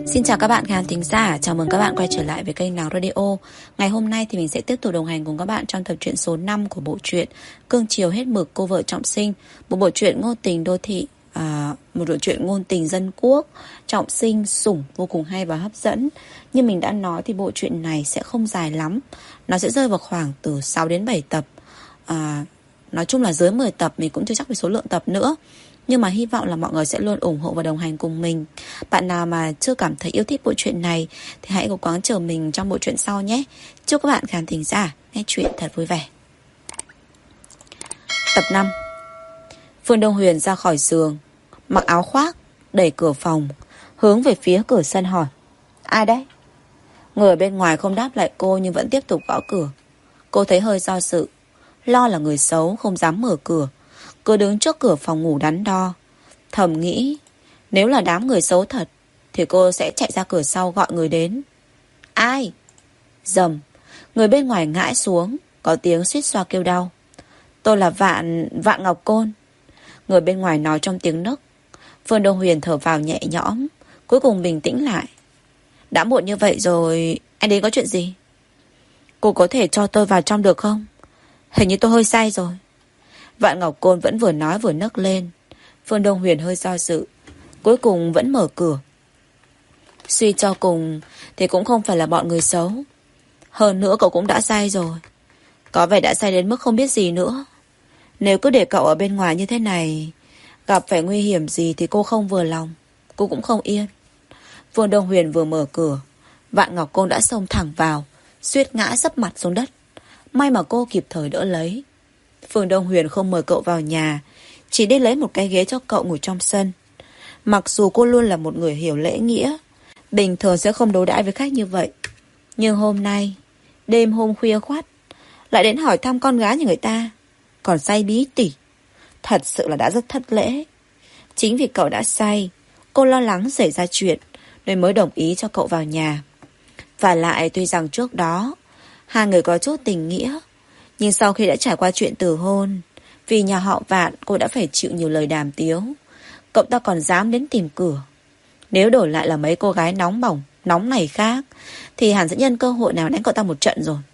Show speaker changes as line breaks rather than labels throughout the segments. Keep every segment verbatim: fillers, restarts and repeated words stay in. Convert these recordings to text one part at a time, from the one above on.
Xin chào các bạn khán thính giả, chào mừng các bạn quay trở lại với kênh Nắng Radio. Ngày hôm nay thì mình sẽ tiếp tục đồng hành cùng các bạn trong tập truyện số năm của bộ truyện Cương Chiều Hết Mực Cô Vợ Trọng Sinh. Một bộ truyện ngôn tình đô thị, à, một bộ truyện ngôn tình dân quốc, trọng sinh, sủng, vô cùng hay và hấp dẫn. Như mình đã nói thì bộ truyện này sẽ không dài lắm, nó sẽ rơi vào khoảng từ sáu đến bảy tập. à, Nói chung là dưới mười tập, mình cũng chưa chắc về số lượng tập nữa. Nhưng mà hy vọng là mọi người sẽ luôn ủng hộ và đồng hành cùng mình. Bạn nào mà chưa cảm thấy yêu thích bộ truyện này thì hãy cố gắng chờ mình trong bộ truyện sau nhé. Chúc các bạn khán thính giả nghe chuyện thật vui vẻ. Tập năm. Phương Đông Huyền ra khỏi giường, mặc áo khoác, đẩy cửa phòng, hướng về phía cửa sân hỏi: ai đấy? Người bên ngoài không đáp lại cô nhưng vẫn tiếp tục gõ cửa. Cô thấy hơi do dự, lo là người xấu không dám mở cửa, cứ đứng trước cửa phòng ngủ đắn đo. Thầm nghĩ, nếu là đám người xấu thật thì cô sẽ chạy ra cửa sau gọi người đến. Ai? Dầm, người bên ngoài ngã xuống, có tiếng suýt xoa kêu đau. Tôi là Vạn, Vạn Ngọc Côn. Người bên ngoài nói trong tiếng nấc. Phương Đông Huyền thở vào nhẹ nhõm, cuối cùng bình tĩnh lại. Đã muộn như vậy rồi, anh đến có chuyện gì? Cô có thể cho tôi vào trong được không? Hình như tôi hơi say rồi. Vạn Ngọc Côn vẫn vừa nói vừa nấc lên. Phương Đông Huyền hơi do dự, cuối cùng vẫn mở cửa. Suy cho cùng thì cũng không phải là bọn người xấu. Hơn nữa cậu cũng đã say rồi, có vẻ đã say đến mức không biết gì nữa. Nếu cứ để cậu ở bên ngoài như thế này, gặp phải nguy hiểm gì thì cô không vừa lòng, cô cũng không yên. Phương Đông Huyền vừa mở cửa, Vạn Ngọc Côn đã xông thẳng vào, suýt ngã sấp mặt xuống đất. May mà cô kịp thời đỡ lấy. Phương Đông Huyền không mời cậu vào nhà, chỉ đi lấy một cái ghế cho cậu ngồi trong sân. Mặc dù cô luôn là một người hiểu lễ nghĩa, bình thường sẽ không đối đãi với khách như vậy, nhưng hôm nay, đêm hôm khuya khoắt, lại đến hỏi thăm con gái nhà người ta, còn say bí tỉ. Thật sự là đã rất thất lễ. Chính vì cậu đã say, cô lo lắng xảy ra chuyện nên mới đồng ý cho cậu vào nhà. Và lại tuy rằng trước đó hai người có chút tình nghĩa, nhưng sau khi đã trải qua chuyện từ hôn, vì nhà họ Vạn cô đã phải chịu nhiều lời đàm tiếu. Cậu ta còn dám đến tìm cửa. Nếu đổi lại là mấy cô gái nóng bỏng, nóng này khác, thì hẳn sẽ nhân cơ hội nào đánh cậu ta một trận rồi.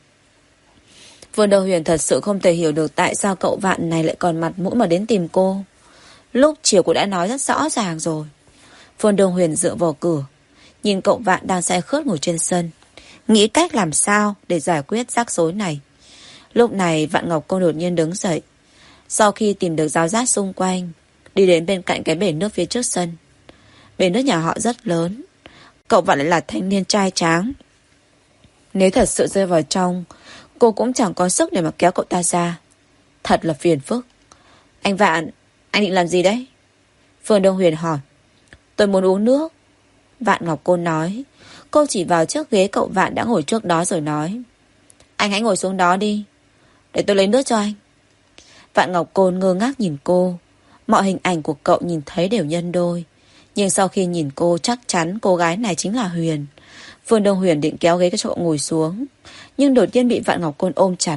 Phương Đông Huyền thật sự không thể hiểu được tại sao cậu Vạn này lại còn mặt mũi mà đến tìm cô. Lúc chiều cô đã nói rất rõ ràng rồi. Phương Đông Huyền dựa vào cửa, nhìn cậu Vạn đang say khướt ngồi trên sân, nghĩ cách làm sao để giải quyết rắc rối này. Lúc này Vạn Ngọc Cô đột nhiên đứng dậy, sau khi tìm được giáo giác xung quanh, đi đến bên cạnh cái bể nước phía trước sân. Bể nước nhà họ rất lớn, cậu Vạn lại là thanh niên trai tráng. Nếu thật sự rơi vào trong, cô cũng chẳng có sức để mà kéo cậu ta ra. Thật là phiền phức. Anh Vạn, anh định làm gì đấy? Phương Đông Huyền hỏi. Tôi muốn uống nước. Vạn Ngọc Cô nói. Cô chỉ vào chiếc ghế cậu Vạn đã ngồi trước đó rồi nói. Anh hãy ngồi xuống đó đi, để tôi lấy nước cho anh. Vạn Ngọc Côn ngơ ngác nhìn cô. Mọi hình ảnh của cậu nhìn thấy đều nhân đôi, nhưng sau khi nhìn cô chắc chắn cô gái này chính là Huyền. Phương Đông Huyền định kéo ghế cho cậu ngồi xuống, nhưng đột nhiên bị Vạn Ngọc Côn ôm chặt.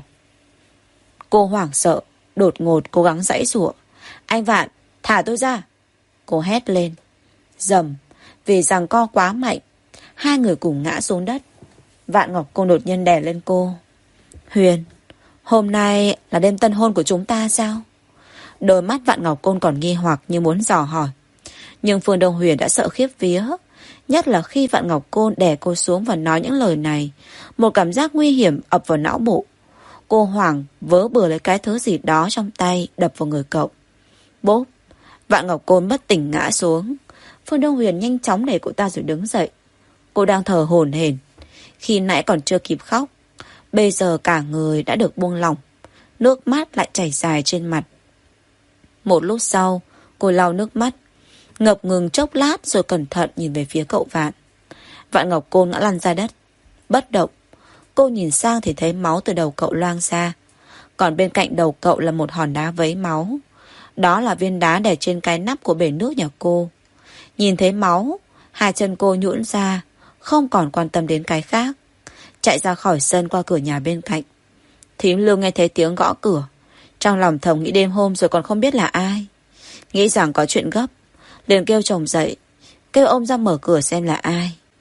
Cô hoảng sợ, đột ngột cố gắng giãy giụa. Anh Vạn, thả tôi ra. Cô hét lên. Dầm, vì giằng co quá mạnh, hai người cùng ngã xuống đất. Vạn Ngọc Côn đột nhiên đè lên cô. Huyền, hôm nay là đêm tân hôn của chúng ta sao? Đôi mắt Vạn Ngọc Côn còn nghi hoặc như muốn dò hỏi, nhưng Phương Đông Huyền đã sợ khiếp vía. Nhất là khi Vạn Ngọc Côn đè cô xuống và nói những lời này, một cảm giác nguy hiểm ập vào não bộ. Cô hoảng vớ bừa lấy cái thứ gì đó trong tay đập vào người cậu. Bốp, Vạn Ngọc Côn bất tỉnh ngã xuống. Phương Đông Huyền nhanh chóng đẩy cô ta rồi đứng dậy. Cô đang thở hổn hển, khi nãy còn chưa kịp khóc, bây giờ cả người đã được buông lỏng, nước mắt lại chảy dài trên mặt. Một lúc sau, cô lau nước mắt, ngập ngừng chốc lát rồi cẩn thận nhìn về phía cậu Vạn. Vạn Ngọc Côn ngã lăn ra đất, bất động. Cô nhìn sang thì thấy máu từ đầu cậu loang ra, còn bên cạnh đầu cậu là một hòn đá vấy máu. Đó là viên đá để trên cái nắp của bể nước nhà cô. Nhìn thấy máu, hai chân cô nhũn ra, không còn quan tâm đến cái khác, chạy ra khỏi sân qua cửa nhà bên cạnh. Thím Lương nghe thấy tiếng gõ cửa, trong lòng thầm nghĩ đêm hôm rồi còn không biết là ai, nghĩ rằng có chuyện gấp, liền kêu chồng dậy, kêu ông ra mở cửa xem là ai.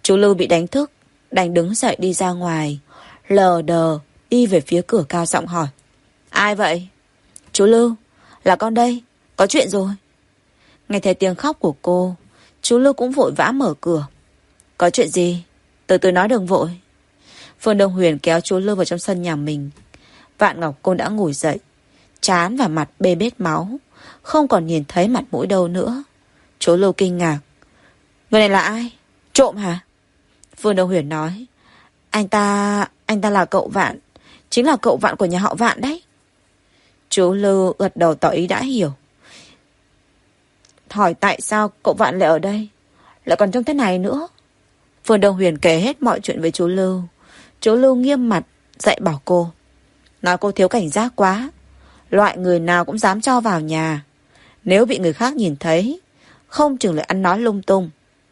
Chú Lưu bị đánh thức, đành đứng dậy đi ra ngoài, lờ đờ đi về phía cửa, cao giọng hỏi: Ai vậy? Chú Lưu, là con đây, có chuyện rồi. Nghe thấy tiếng khóc của cô, chú Lưu cũng vội vã mở cửa. Có chuyện gì? Từ từ nói, đừng vội. Phương Đông Huyền kéo chú Lưu vào trong sân nhà mình. Vạn Ngọc Côn đã ngồi dậy, trán và mặt bê bết máu, không còn nhìn thấy mặt mũi đâu nữa. Chú Lưu kinh ngạc: Người này là ai? Trộm hả? Phương Đông Huyền nói: Anh ta, anh ta là cậu Vạn, chính là cậu Vạn của nhà họ Vạn đấy. Chú Lưu gật đầu tỏ ý đã hiểu, hỏi tại sao cậu Vạn lại ở đây, lại còn trông thế này nữa. Phương Đông Huyền kể hết mọi chuyện với chú Lưu. Chú Lưu nghiêm mặt dạy bảo cô, nói cô thiếu cảnh giác quá, loại người nào cũng dám cho vào nhà, nếu bị người khác nhìn thấy, không chừng lại ăn nói lung tung.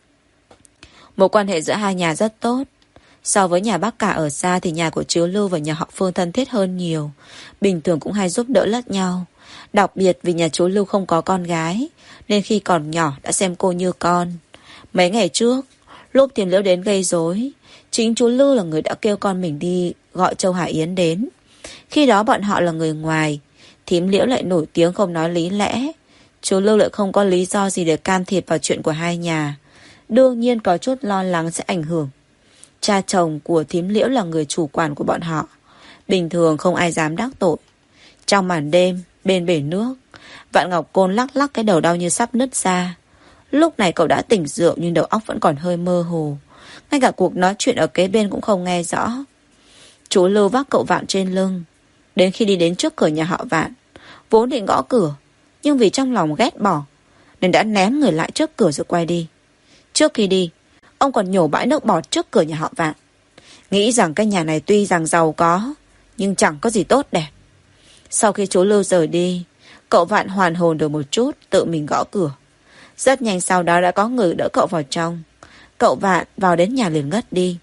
Mối quan hệ giữa hai nhà rất tốt. So với nhà bác cả ở xa thì nhà của chú Lưu và nhà họ Phương thân thiết hơn nhiều, bình thường cũng hay giúp đỡ lẫn nhau. Đặc biệt vì nhà chú Lưu không có con gái, nên khi còn nhỏ đã xem cô như con. Mấy ngày trước, lúc Thím Liễu đến gây rối, chính chú Lưu là người đã kêu con mình đi gọi Châu Hải Yến đến. Khi đó bọn họ là người ngoài, Thím Liễu lại nổi tiếng không nói lý lẽ, chú Lưu lại không có lý do gì để can thiệp vào chuyện của hai nhà. Đương nhiên có chút lo lắng sẽ ảnh hưởng. Cha chồng của Thím Liễu là người chủ quản của bọn họ, bình thường không ai dám đắc tội. Trong màn đêm, bên bể nước, Vạn Ngọc Côn lắc lắc cái đầu đau như sắp nứt ra. Lúc này cậu đã tỉnh rượu nhưng đầu óc vẫn còn hơi mơ hồ, ngay cả cuộc nói chuyện ở kế bên cũng không nghe rõ. Chú Lưu vác cậu Vạn trên lưng, đến khi đi đến trước cửa nhà họ Vạn, vốn định gõ cửa, nhưng vì trong lòng ghét bỏ nên đã ném người lại trước cửa rồi quay đi. Trước khi đi, ông còn nhổ bãi nước bọt trước cửa nhà họ Vạn, nghĩ rằng cái nhà này tuy rằng giàu có nhưng chẳng có gì tốt đẹp. Sau khi chú Lưu rời đi, cậu Vạn hoàn hồn được một chút, tự mình gõ cửa. Rất nhanh sau đó đã có người đỡ cậu vào trong. Cậu Vạn vào đến nhà liền ngất đi.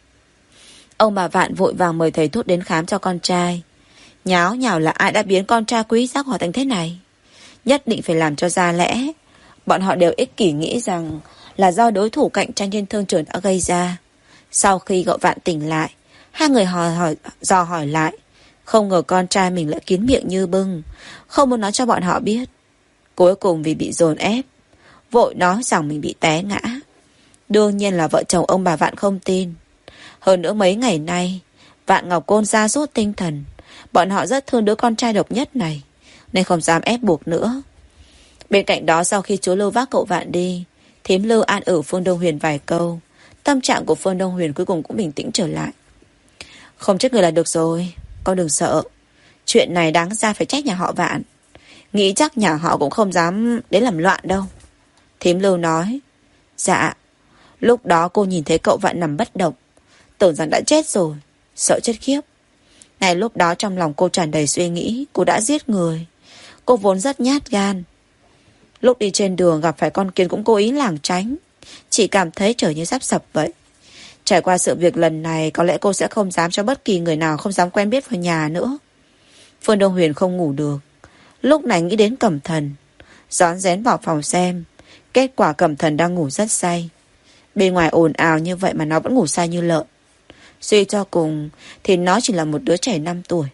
Ông bà Vạn vội vàng mời thầy thuốc đến khám cho con trai. Nháo nhào là ai đã biến con trai quý giác họ thành thế này, nhất định phải làm cho ra lẽ. Bọn họ đều ích kỷ nghĩ rằng là do đối thủ cạnh tranh trên thương trường đã gây ra. Sau khi cậu Vạn tỉnh lại, hai người hỏi hỏi dò hỏi lại, không ngờ con trai mình lại kín miệng như bưng, không muốn nói cho bọn họ biết. Cuối cùng vì bị dồn ép, vội nói rằng mình bị té ngã. Đương nhiên là vợ chồng ông bà Vạn không tin. Hơn nữa mấy ngày nay, Vạn Ngọc Côn ra rút tinh thần, bọn họ rất thương đứa con trai độc nhất này, nên không dám ép buộc nữa. Bên cạnh đó, sau khi chú Lưu vác cậu Vạn đi, Thím Lưu an ủi Phương Đông Huyền vài câu. Tâm trạng của Phương Đông Huyền cuối cùng cũng bình tĩnh trở lại. Không trách người là được rồi, con đừng sợ. Chuyện này đáng ra phải trách nhà họ Vạn. Nghĩ chắc nhà họ cũng không dám đến làm loạn đâu. Thím Lưu nói. Dạ. Lúc đó cô nhìn thấy cậu Vạn nằm bất động, tưởng rằng đã chết rồi, sợ chết khiếp. Ngay lúc đó trong lòng cô tràn đầy suy nghĩ, cô đã giết người. Cô vốn rất nhát gan. Lúc đi trên đường gặp phải con kiến cũng cố ý lảng tránh, chỉ cảm thấy trời như sắp sập vậy. Trải qua sự việc lần này, có lẽ cô sẽ không dám cho bất kỳ người nào không dám quen biết vào nhà nữa. Phương Đông Huyền không ngủ được, lúc này nghĩ đến Cẩm Thần, rón rén vào phòng xem. Kết quả Cẩm Thần đang ngủ rất say. Bên ngoài ồn ào như vậy mà nó vẫn ngủ say như lợn. Suy cho cùng thì nó chỉ là một đứa trẻ năm tuổi.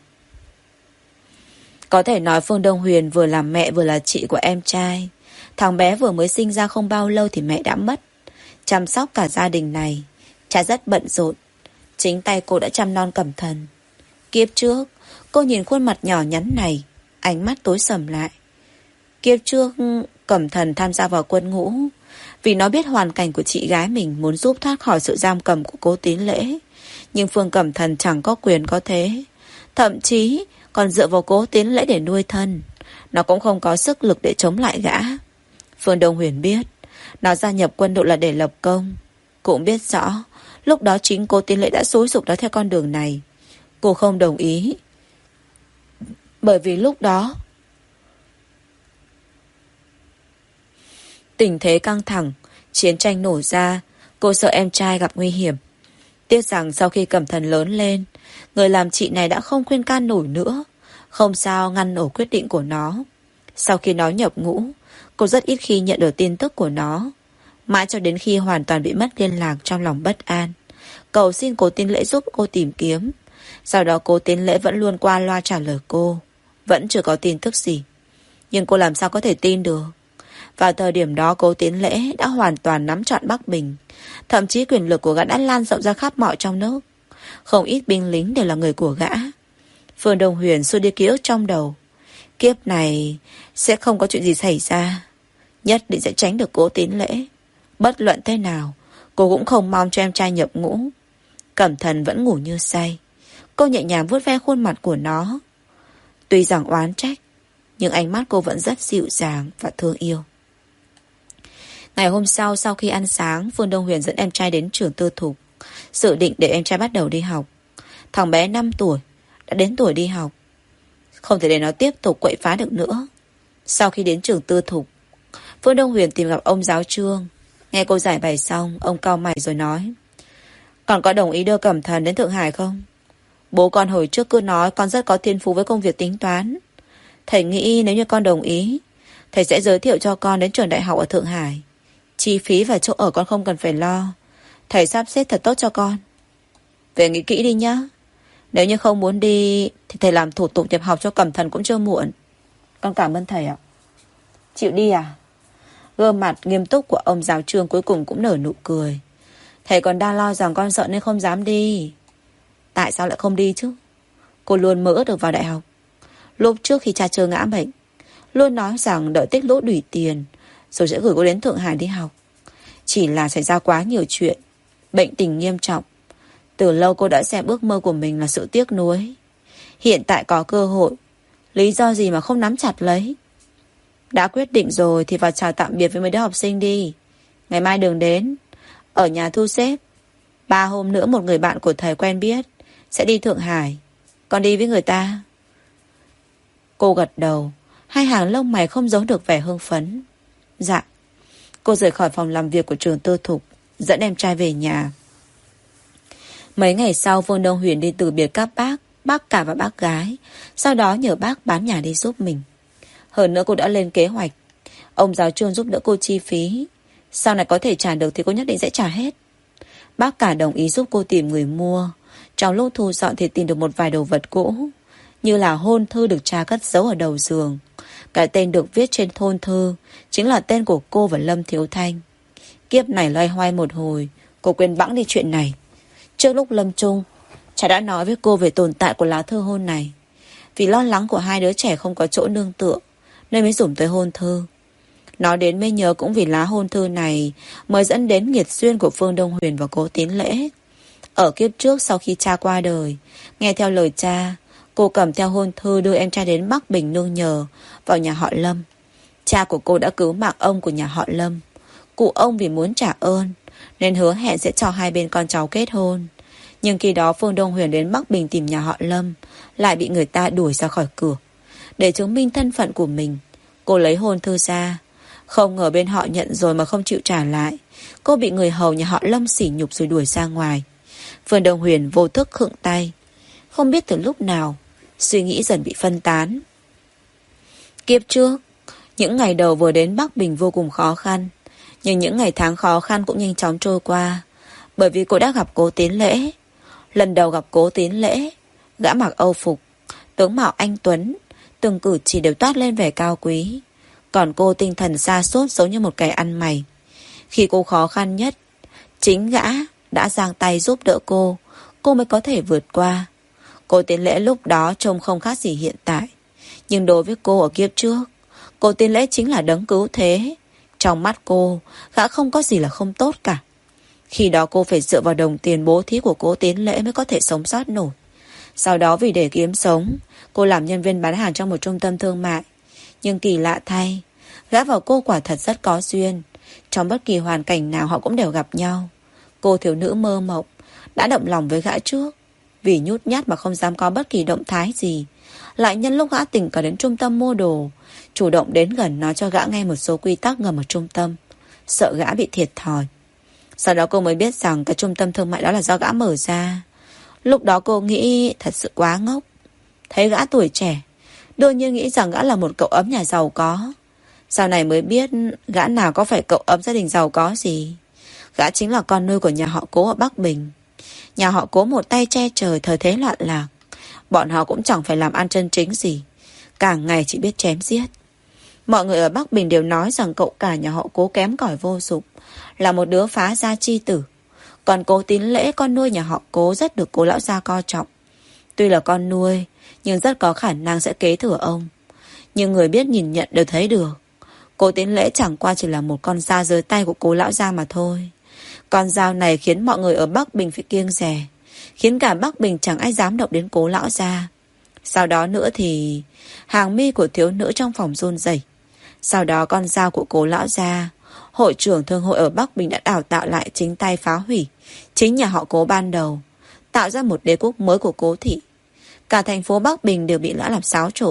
Có thể nói Phương Đông Huyền vừa là mẹ vừa là chị của em trai. Thằng bé vừa mới sinh ra không bao lâu thì mẹ đã mất, chăm sóc cả gia đình này. Cha rất bận rộn, chính tay cô đã chăm non Cẩm Thần. Kiếp trước cô nhìn khuôn mặt nhỏ nhắn này, ánh mắt tối sầm lại. Kiếp trước Cẩm Thần tham gia vào quân ngũ vì nó biết hoàn cảnh của chị gái mình, muốn giúp thoát khỏi sự giam cầm của Cố Tín Lễ. Nhưng Phương Cẩm Thần chẳng có quyền có thế, thậm chí còn dựa vào Cố Tín Lễ để nuôi thân. Nó cũng không có sức lực để chống lại gã. Phương Đông Huyền biết nó gia nhập quân đội là để lập công, cũng biết rõ lúc đó chính Cố Tín Lễ đã xúi giục nó theo con đường này. Cô không đồng ý, bởi vì lúc đó tình thế căng thẳng, chiến tranh nổ ra, cô sợ em trai gặp nguy hiểm. Tiếc rằng sau khi Cẩm Thần lớn lên, người làm chị này đã không khuyên can nổi nữa, không sao ngăn nổi quyết định của nó. Sau khi nó nhập ngũ, cô rất ít khi nhận được tin tức của nó. Mãi cho đến khi hoàn toàn bị mất liên lạc, trong lòng bất an, cầu xin Cố Tiến Lễ giúp cô tìm kiếm. Sau đó Cố Tiến Lễ vẫn luôn qua loa trả lời cô, vẫn chưa có tin tức gì. Nhưng cô làm sao có thể tin được? Vào thời điểm đó Cố Tiến Lễ đã hoàn toàn nắm trọn Bắc Bình. Thậm chí quyền lực của gã đã lan rộng ra khắp mọi trong nước. Không ít binh lính đều là người của gã. Phương Đông Huyền xua đi ký ức trong đầu. Kiếp này sẽ không có chuyện gì xảy ra, nhất định sẽ tránh được Cố Tiến Lễ. Bất luận thế nào, cô cũng không mong cho em trai nhập ngũ. Cẩm Thần vẫn ngủ như say. Cô nhẹ nhàng vuốt ve khuôn mặt của nó. Tuy rằng oán trách, nhưng ánh mắt cô vẫn rất dịu dàng và thương yêu. Ngày hôm sau, sau khi ăn sáng, Phương Đông Huyền dẫn em trai đến trường tư thục, dự định để em trai bắt đầu đi học. Thằng bé năm tuổi đã đến tuổi đi học, không thể để nó tiếp tục quậy phá được nữa. Sau khi đến trường tư thục, Phương Đông Huyền tìm gặp ông giáo Trương. Nghe cô giải bày xong, ông cau mày rồi nói: Còn có đồng ý đưa Cẩm Thần đến Thượng Hải không? Bố con hồi trước cứ nói con rất có thiên phú với công việc tính toán. Thầy nghĩ nếu như con đồng ý, thầy sẽ giới thiệu cho con đến trường đại học ở Thượng Hải. Chi phí và chỗ ở con không cần phải lo. Thầy sắp xếp thật tốt cho con. Về nghĩ kỹ đi nhá. Nếu như không muốn đi thì thầy làm thủ tục nhập học cho Cẩm Thần cũng chưa muộn. Con cảm ơn thầy ạ. Chịu đi à? Gương mặt nghiêm túc của ông giáo Trương cuối cùng cũng nở nụ cười. Thầy còn đang lo rằng con sợ nên không dám đi. Tại sao lại không đi chứ? Cô luôn mơ ước được vào đại học. Lúc trước khi cha Trương ngã bệnh, luôn nói rằng đợi tích lũy đủ tiền rồi sẽ gửi cô đến Thượng Hải đi học. Chỉ là xảy ra quá nhiều chuyện, bệnh tình nghiêm trọng. Từ lâu cô đã xem ước mơ của mình là sự tiếc nuối. Hiện tại có cơ hội, lý do gì mà không nắm chặt lấy? Đã quyết định rồi thì vào chào tạm biệt với mấy đứa học sinh đi. Ngày mai đừng đến, ở nhà thu xếp. Ba hôm nữa một người bạn của thầy quen biết sẽ đi Thượng Hải. Con đi với người ta. Cô gật đầu, hai hàng lông mày không giấu được vẻ hưng phấn. Dạ. Cô rời khỏi phòng làm việc của trường tư thục, dẫn em trai về nhà. Mấy ngày sau, Phương Đông Huyền đi từ biệt các bác, bác cả và bác gái. Sau đó nhờ bác bán nhà đi giúp mình. Hơn nữa cô đã lên kế hoạch. Ông giáo Trương giúp đỡ cô chi phí. Sau này có thể trả được thì cô nhất định sẽ trả hết. Bác cả đồng ý giúp cô tìm người mua. Trong lúc thu dọn thì tìm được một vài đồ vật cũ, như là hôn thư được cha cất giấu ở đầu giường. Cái tên được viết trên hôn thư chính là tên của cô và Lâm Thiếu Thanh. Kiếp này loay hoay một hồi, cô quên bẵng đi chuyện này. Trước lúc lâm chung, cha đã nói với cô về tồn tại của lá thư hôn này. Vì lo lắng của hai đứa trẻ không có chỗ nương tựa nên mới dùng tới hôn thư. Nói đến mới nhớ cũng vì lá hôn thư này mới dẫn đến nghiệt duyên của Phương Đông Huyền và Cố Tiến Lễ. Ở kiếp trước sau khi cha qua đời, nghe theo lời cha, cô cầm theo hôn thư đưa em trai đến Bắc Bình nương nhờ vào nhà họ Lâm. Cha của cô đã cứu mạng ông của nhà họ Lâm. Cụ ông vì muốn trả ơn nên hứa hẹn sẽ cho hai bên con cháu kết hôn. Nhưng khi đó Phương Đông Huyền đến Bắc Bình tìm nhà họ Lâm, lại bị người ta đuổi ra khỏi cửa. Để chứng minh thân phận của mình, cô lấy hôn thư ra. Không ngờ bên họ nhận rồi mà không chịu trả lại. Cô bị người hầu nhà họ Lâm sỉ nhục rồi đuổi ra ngoài. Phương Đông Huyền vô thức khựng tay. Không biết từ lúc nào suy nghĩ dần bị phân tán. Kiếp trước, những ngày đầu vừa đến Bắc Bình vô cùng khó khăn. Nhưng những ngày tháng khó khăn cũng nhanh chóng trôi qua. Bởi vì cô đã gặp Cố Tiến Lễ. Lần đầu gặp Cố Tiến Lễ, gã mặc âu phục, tướng mạo anh tuấn, từng cử chỉ đều toát lên vẻ cao quý. Còn cô tinh thần sa sút giống như một kẻ ăn mày. Khi cô khó khăn nhất, chính gã đã giang tay giúp đỡ cô, cô mới có thể vượt qua. Cố Tiến Lễ lúc đó trông không khác gì hiện tại. Nhưng đối với cô ở kiếp trước, Cố Tiến Lễ chính là đấng cứu thế. Trong mắt cô, gã không có gì là không tốt cả. Khi đó cô phải dựa vào đồng tiền bố thí của Cố Tiến Lễ mới có thể sống sót nổi. Sau đó vì để kiếm sống, cô làm nhân viên bán hàng trong một trung tâm thương mại. Nhưng kỳ lạ thay, gã và cô quả thật rất có duyên. Trong bất kỳ hoàn cảnh nào họ cũng đều gặp nhau. Cô thiếu nữ mơ mộng đã động lòng với gã trước. Vì nhút nhát mà không dám có bất kỳ động thái gì, lại nhân lúc gã tình cờ đến trung tâm mua đồ, chủ động đến gần nói cho gã nghe một số quy tắc ngầm ở trung tâm, sợ gã bị thiệt thòi. Sau đó cô mới biết rằng cái trung tâm thương mại đó là do gã mở ra. Lúc đó cô nghĩ thật sự quá ngốc. Thấy gã tuổi trẻ, đương nhiên nghĩ rằng gã là một cậu ấm nhà giàu có. Sau này mới biết gã nào có phải cậu ấm gia đình giàu có gì. Gã chính là con nuôi của nhà họ Cố ở Bắc Bình. Nhà họ Cố một tay che trời thời thế loạn lạc. Bọn họ cũng chẳng phải làm ăn chân chính gì, cả ngày chỉ biết chém giết. Mọi người ở Bắc Bình đều nói rằng cậu cả nhà họ Cố kém cỏi vô dụng, là một đứa phá gia chi tử. Còn Cố Tín Lễ, con nuôi nhà họ Cố, rất được Cố lão gia coi trọng. Tuy là con nuôi, nhưng rất có khả năng sẽ kế thừa ông. Nhưng người biết nhìn nhận đều thấy được, Cố Tín Lễ chẳng qua chỉ là một con dao dưới tay của Cố lão gia mà thôi. Con dao này khiến mọi người ở Bắc Bình phải kiêng dè, khiến cả Bắc Bình chẳng ai dám động đến Cố lão gia. Sau đó nữa thì hàng mi của thiếu nữ trong phòng run rẩy. Sau đó con dao của Cố lão gia, hội trưởng thương hội ở Bắc Bình đã đào tạo lại chính tay phá hủy chính nhà họ Cố ban đầu, tạo ra một đế quốc mới của Cố thị. Cả thành phố Bắc Bình đều bị gã làm xáo trộn.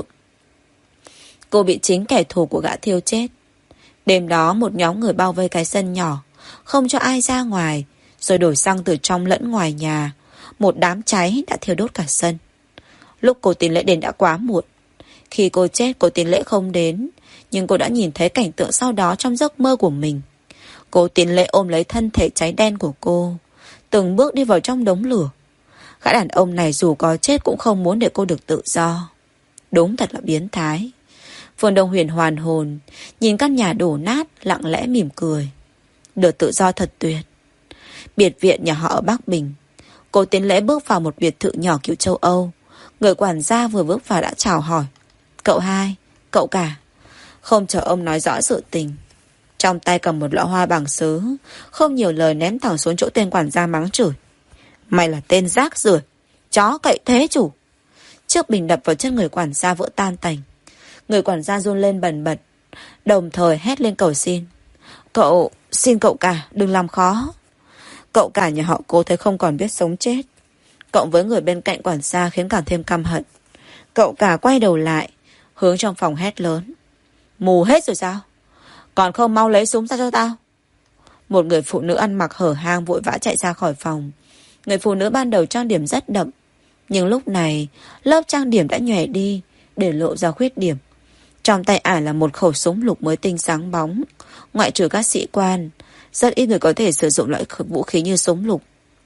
Cô bị chính kẻ thù của gã thiêu chết. Đêm đó một nhóm người bao vây cái sân nhỏ, không cho ai ra ngoài, rồi đổ xăng từ trong lẫn ngoài nhà. Một đám cháy đã thiêu đốt cả sân. Lúc Cố Tín Lễ đến đã quá muộn. Khi cô chết, Cố Tín Lễ không đến, nhưng cô đã nhìn thấy cảnh tượng sau đó trong giấc mơ của mình. Cố Tín Lễ ôm lấy thân thể cháy đen của cô, từng bước đi vào trong đống lửa. Gã đàn ông này dù có chết cũng không muốn để cô được tự do. Đúng thật là biến thái. Phương Đông Huyền hoàn hồn, nhìn căn nhà đổ nát, lặng lẽ mỉm cười. Được tự do thật tuyệt. Biệt viện nhà họ ở Bắc Bình. Cố Tín Lễ bước vào một biệt thự nhỏ kiểu châu Âu. Người quản gia vừa bước vào đã chào hỏi. Cậu hai, cậu cả. Không chờ ông nói rõ sự tình, trong tay cầm một lọ hoa bằng sứ, không nhiều lời ném thẳng xuống chỗ tên quản gia mắng chửi. Mày là tên rác rưởi, chó cậy thế chủ. Chiếc bình đập vào chân người quản gia vỡ tan tành. Người quản gia run lên bần bật, đồng thời hét lên cầu xin. Cậu, xin cậu cả, đừng làm khó. Cậu cả nhà họ Cố thấy không còn biết sống chết, cộng với người bên cạnh quản gia khiến càng thêm căm hận. Cậu cả quay đầu lại, hướng trong phòng hét lớn. Mù hết rồi sao? Còn không mau lấy súng ra cho tao. Một người phụ nữ ăn mặc hở hang vội vã chạy ra khỏi phòng. Người phụ nữ ban đầu trang điểm rất đậm, nhưng lúc này lớp trang điểm đã nhòe đi, để lộ ra khuyết điểm. Trong tay ả là một khẩu súng lục mới tinh sáng bóng. Ngoại trừ các sĩ quan, rất ít người có thể sử dụng loại vũ khí như súng lục.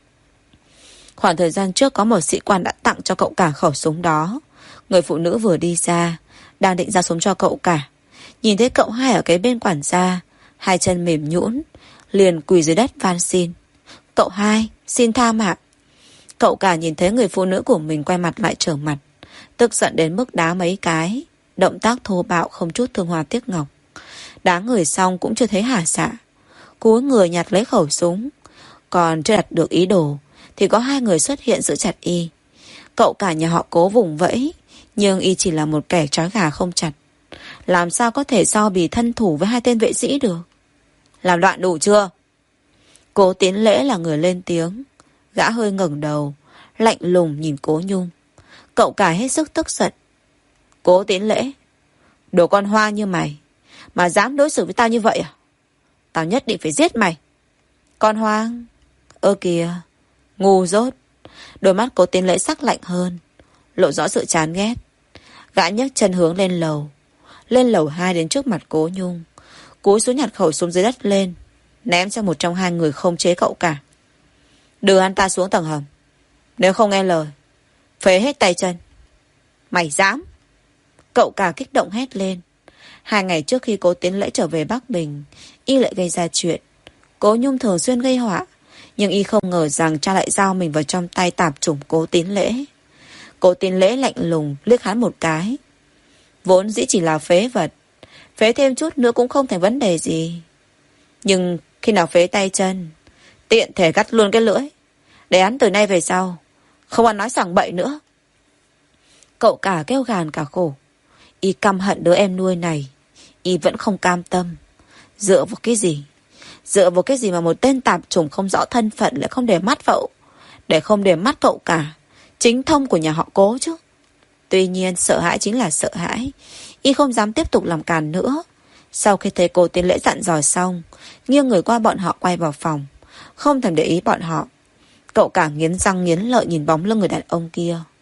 Khoảng thời gian trước có một sĩ quan đã tặng cho cậu cả khẩu súng đó. Người phụ nữ vừa đi ra, đang định ra súng cho cậu cả, nhìn thấy cậu hai ở cái bên quản gia, hai chân mềm nhũn, liền quỳ dưới đất van xin. Cậu hai, xin tha mạng. Cậu cả nhìn thấy người phụ nữ của mình quay mặt lại trở mặt, tức giận đến mức đá mấy cái, động tác thô bạo không chút thương hoa tiếc ngọc. Đá người xong cũng chưa thấy hả xạ, cúi người nhặt lấy khẩu súng. Còn chưa đặt được ý đồ thì có hai người xuất hiện giữ chặt y. Cậu cả nhà họ Cố vùng vẫy, nhưng y chỉ là một kẻ trói gà không chặt, làm sao có thể so bì thân thủ với hai tên vệ sĩ được. Làm loạn đủ chưa? Cố Tín Lễ là người lên tiếng. Gã hơi ngẩng đầu, lạnh lùng nhìn Cố Nhung. Cậu cả hết sức tức giận. Cố Tín Lễ, đồ con hoa như mày mà dám đối xử với tao như vậy à? Tao nhất định phải giết mày. Con hoang. Ơ kìa, ngu dốt. Đôi mắt Cố Tín Lễ sắc lạnh hơn, lộ rõ sự chán ghét. Gã nhấc chân hướng lên lầu. Lên lầu hai đến trước mặt Cố Nhung, cúi xuống nhặt khẩu súng dưới đất lên, ném cho một trong hai người không chế cậu cả. Đưa anh ta xuống tầng hầm, nếu không nghe lời phế hết tay chân. Mày dám? Cậu cả kích động hét lên. Hai ngày trước khi Cố Tín Lễ trở về Bắc Bình, y lại gây ra chuyện. Cố Nhung thường xuyên gây họa, nhưng y không ngờ rằng cha lại giao mình vào trong tay tạp chủng Cố Tín Lễ. Cố Tín Lễ lạnh lùng liếc hắn một cái. Vốn dĩ chỉ là phế vật, phế thêm chút nữa cũng không thành vấn đề gì. Nhưng khi nào phế tay chân, tiện thể cắt luôn cái lưỡi, để hắn từ nay về sau không ăn nói sảng bậy nữa. Cậu cả kêu gàn cả khổ. Y căm hận đứa em nuôi này, y vẫn không cam tâm. Dựa vào cái gì? Dựa vào cái gì mà một tên tạp chủng không rõ thân phận lại không để mắt vậu, để không để mắt cậu cả, chính thông của nhà họ Cố chứ? Tuy nhiên sợ hãi chính là sợ hãi, y không dám tiếp tục làm càn nữa. Sau khi thấy Cố Tín Lễ dặn dò xong, nghiêng người qua bọn họ quay vào phòng, không thèm để ý bọn họ. Cậu cả nghiến răng nghiến lợi nhìn bóng lưng người đàn ông kia.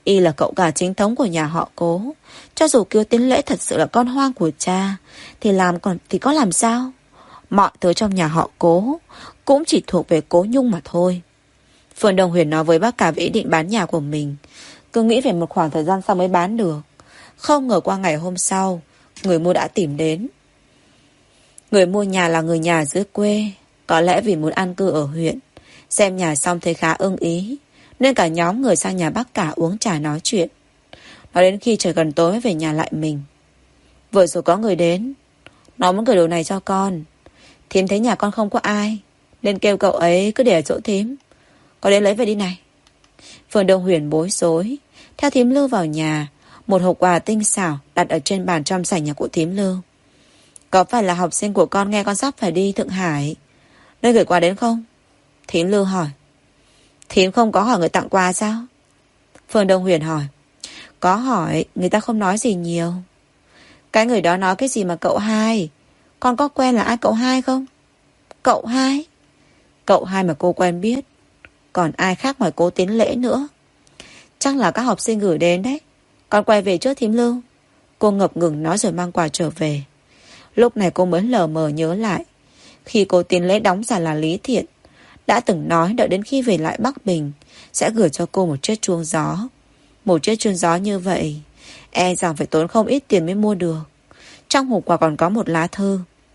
Y là cậu cả chính thống của nhà họ Cố. Cho dù Kiều Tiến Lễ thật sự là con hoang của cha, Thì làm còn thì có làm sao? Mọi thứ trong nhà họ Cố cũng chỉ thuộc về Cố Nhung mà thôi. Phương Đông Huyền nói với bác cả về ý định bán nhà của mình. Cứ nghĩ về một khoảng thời gian sau mới bán được. Không ngờ qua ngày hôm sau, người mua đã tìm đến. Người mua nhà là người nhà dưới quê. Có lẽ vì muốn an cư ở huyện, xem nhà xong thấy khá ưng ý, nên cả nhóm người sang nhà bác cả uống trà nói chuyện. Nói đến khi trời gần tối mới về nhà lại mình. Vừa rồi có người đến, nó muốn gửi đồ này cho con. Thím thấy nhà con không có ai, nên kêu cậu ấy cứ để ở chỗ thím. Có đến lấy về đi này. Phương Đông Huyền bối rối, theo thím Lưu vào nhà. Một hộp quà tinh xảo đặt ở trên bàn trong sảnh nhà của thím Lưu. Có phải là học sinh của con nghe con sắp phải đi Thượng Hải, nơi gửi quà đến không? Thím Lưu hỏi. Thím không có hỏi người tặng quà sao? Phương Đông Huyền hỏi. Có hỏi, người ta không nói gì nhiều. Cái người đó nói cái gì mà cậu hai? Con có quen là ai cậu hai không? Cậu hai? Cậu hai mà cô quen biết, còn ai khác ngoài Cố Tiến Lễ nữa? Chắc là các học sinh gửi đến đấy. Con quay về trước thím Lưu. Cô ngập ngừng nói rồi mang quà trở về. Lúc này cô mới lờ mờ nhớ lại, khi Cố Tiến Lễ đóng giả là Lý Thiện, đã từng nói đợi đến khi về lại Bắc Bình sẽ gửi cho cô một chiếc chuông gió. Một chiếc chuông gió như vậy e rằng phải tốn không ít tiền mới mua được. Trong hộp quà còn có một lá thư.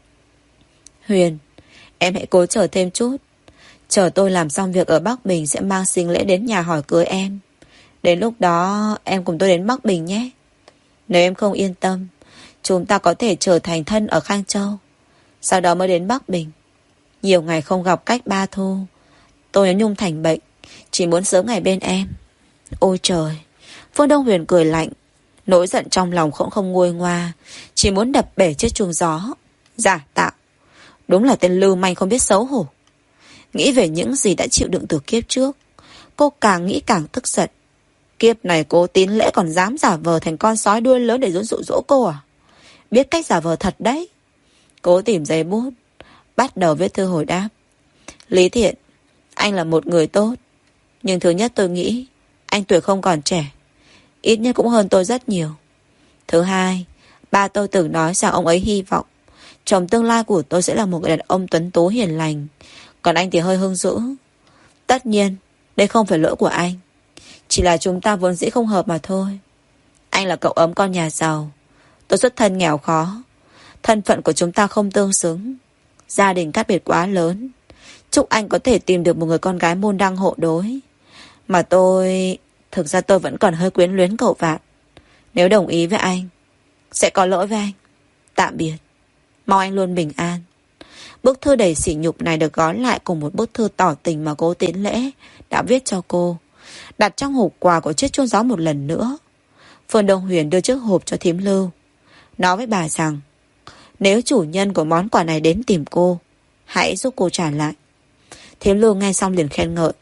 Huyền, em hãy cố chờ thêm chút. Chờ tôi làm xong việc ở Bắc Bình sẽ mang sinh lễ đến nhà hỏi cưới em. Đến lúc đó em cùng tôi đến Bắc Bình nhé. Nếu em không yên tâm, chúng ta có thể trở thành thân ở Khang Châu, sau đó mới đến Bắc Bình. Nhiều ngày không gặp cách ba thu, tôi nhớ Nhung thành bệnh, chỉ muốn sớm ngày bên em. Ôi trời. Phương Đông Huyền cười lạnh. Nỗi giận trong lòng cũng không nguôi ngoa, chỉ muốn đập bể chiếc chuông gió. Giả tạo. Đúng là tên lưu manh không biết xấu hổ. Nghĩ về những gì đã chịu đựng từ kiếp trước, cô càng nghĩ càng tức giận. Kiếp này Cố Tín Lễ còn dám giả vờ thành con sói đuôi lớn để dỗ dụ dỗ cô à? Biết cách giả vờ thật đấy. Cố tìm giấy bút, bắt đầu viết thư hồi đáp. Lý Thiện, anh là một người tốt, nhưng thứ nhất tôi nghĩ anh tuổi không còn trẻ, ít nhất cũng hơn tôi rất nhiều. Thứ hai, ba tôi từng nói rằng ông ấy hy vọng chồng tương lai của tôi sẽ là một người đàn ông tuấn tú hiền lành, còn anh thì hơi hung dữ. Tất nhiên, đây không phải lỗi của anh, chỉ là chúng ta vốn dĩ không hợp mà thôi. Anh là cậu ấm con nhà giàu, tôi xuất thân nghèo khó, thân phận của chúng ta không tương xứng, gia đình khác biệt quá lớn. Chúc anh có thể tìm được một người con gái môn đăng hộ đối. Mà tôi... Thực ra tôi vẫn còn hơi quyến luyến cậu Vạn. Nếu đồng ý với anh, sẽ có lỗi với anh. Tạm biệt. Mong anh luôn bình an. Bức thư đầy sỉ nhục này được gói lại cùng một bức thư tỏ tình mà Cố Tiến Lễ đã viết cho cô, đặt trong hộp quà của chiếc chuông gió một lần nữa. Phương Đông Huyền đưa chiếc hộp cho thím Lưu, nói với bà rằng nếu chủ nhân của món quà này đến tìm cô, hãy giúp cô trả lại. Thím Lưu nghe xong liền khen ngợi.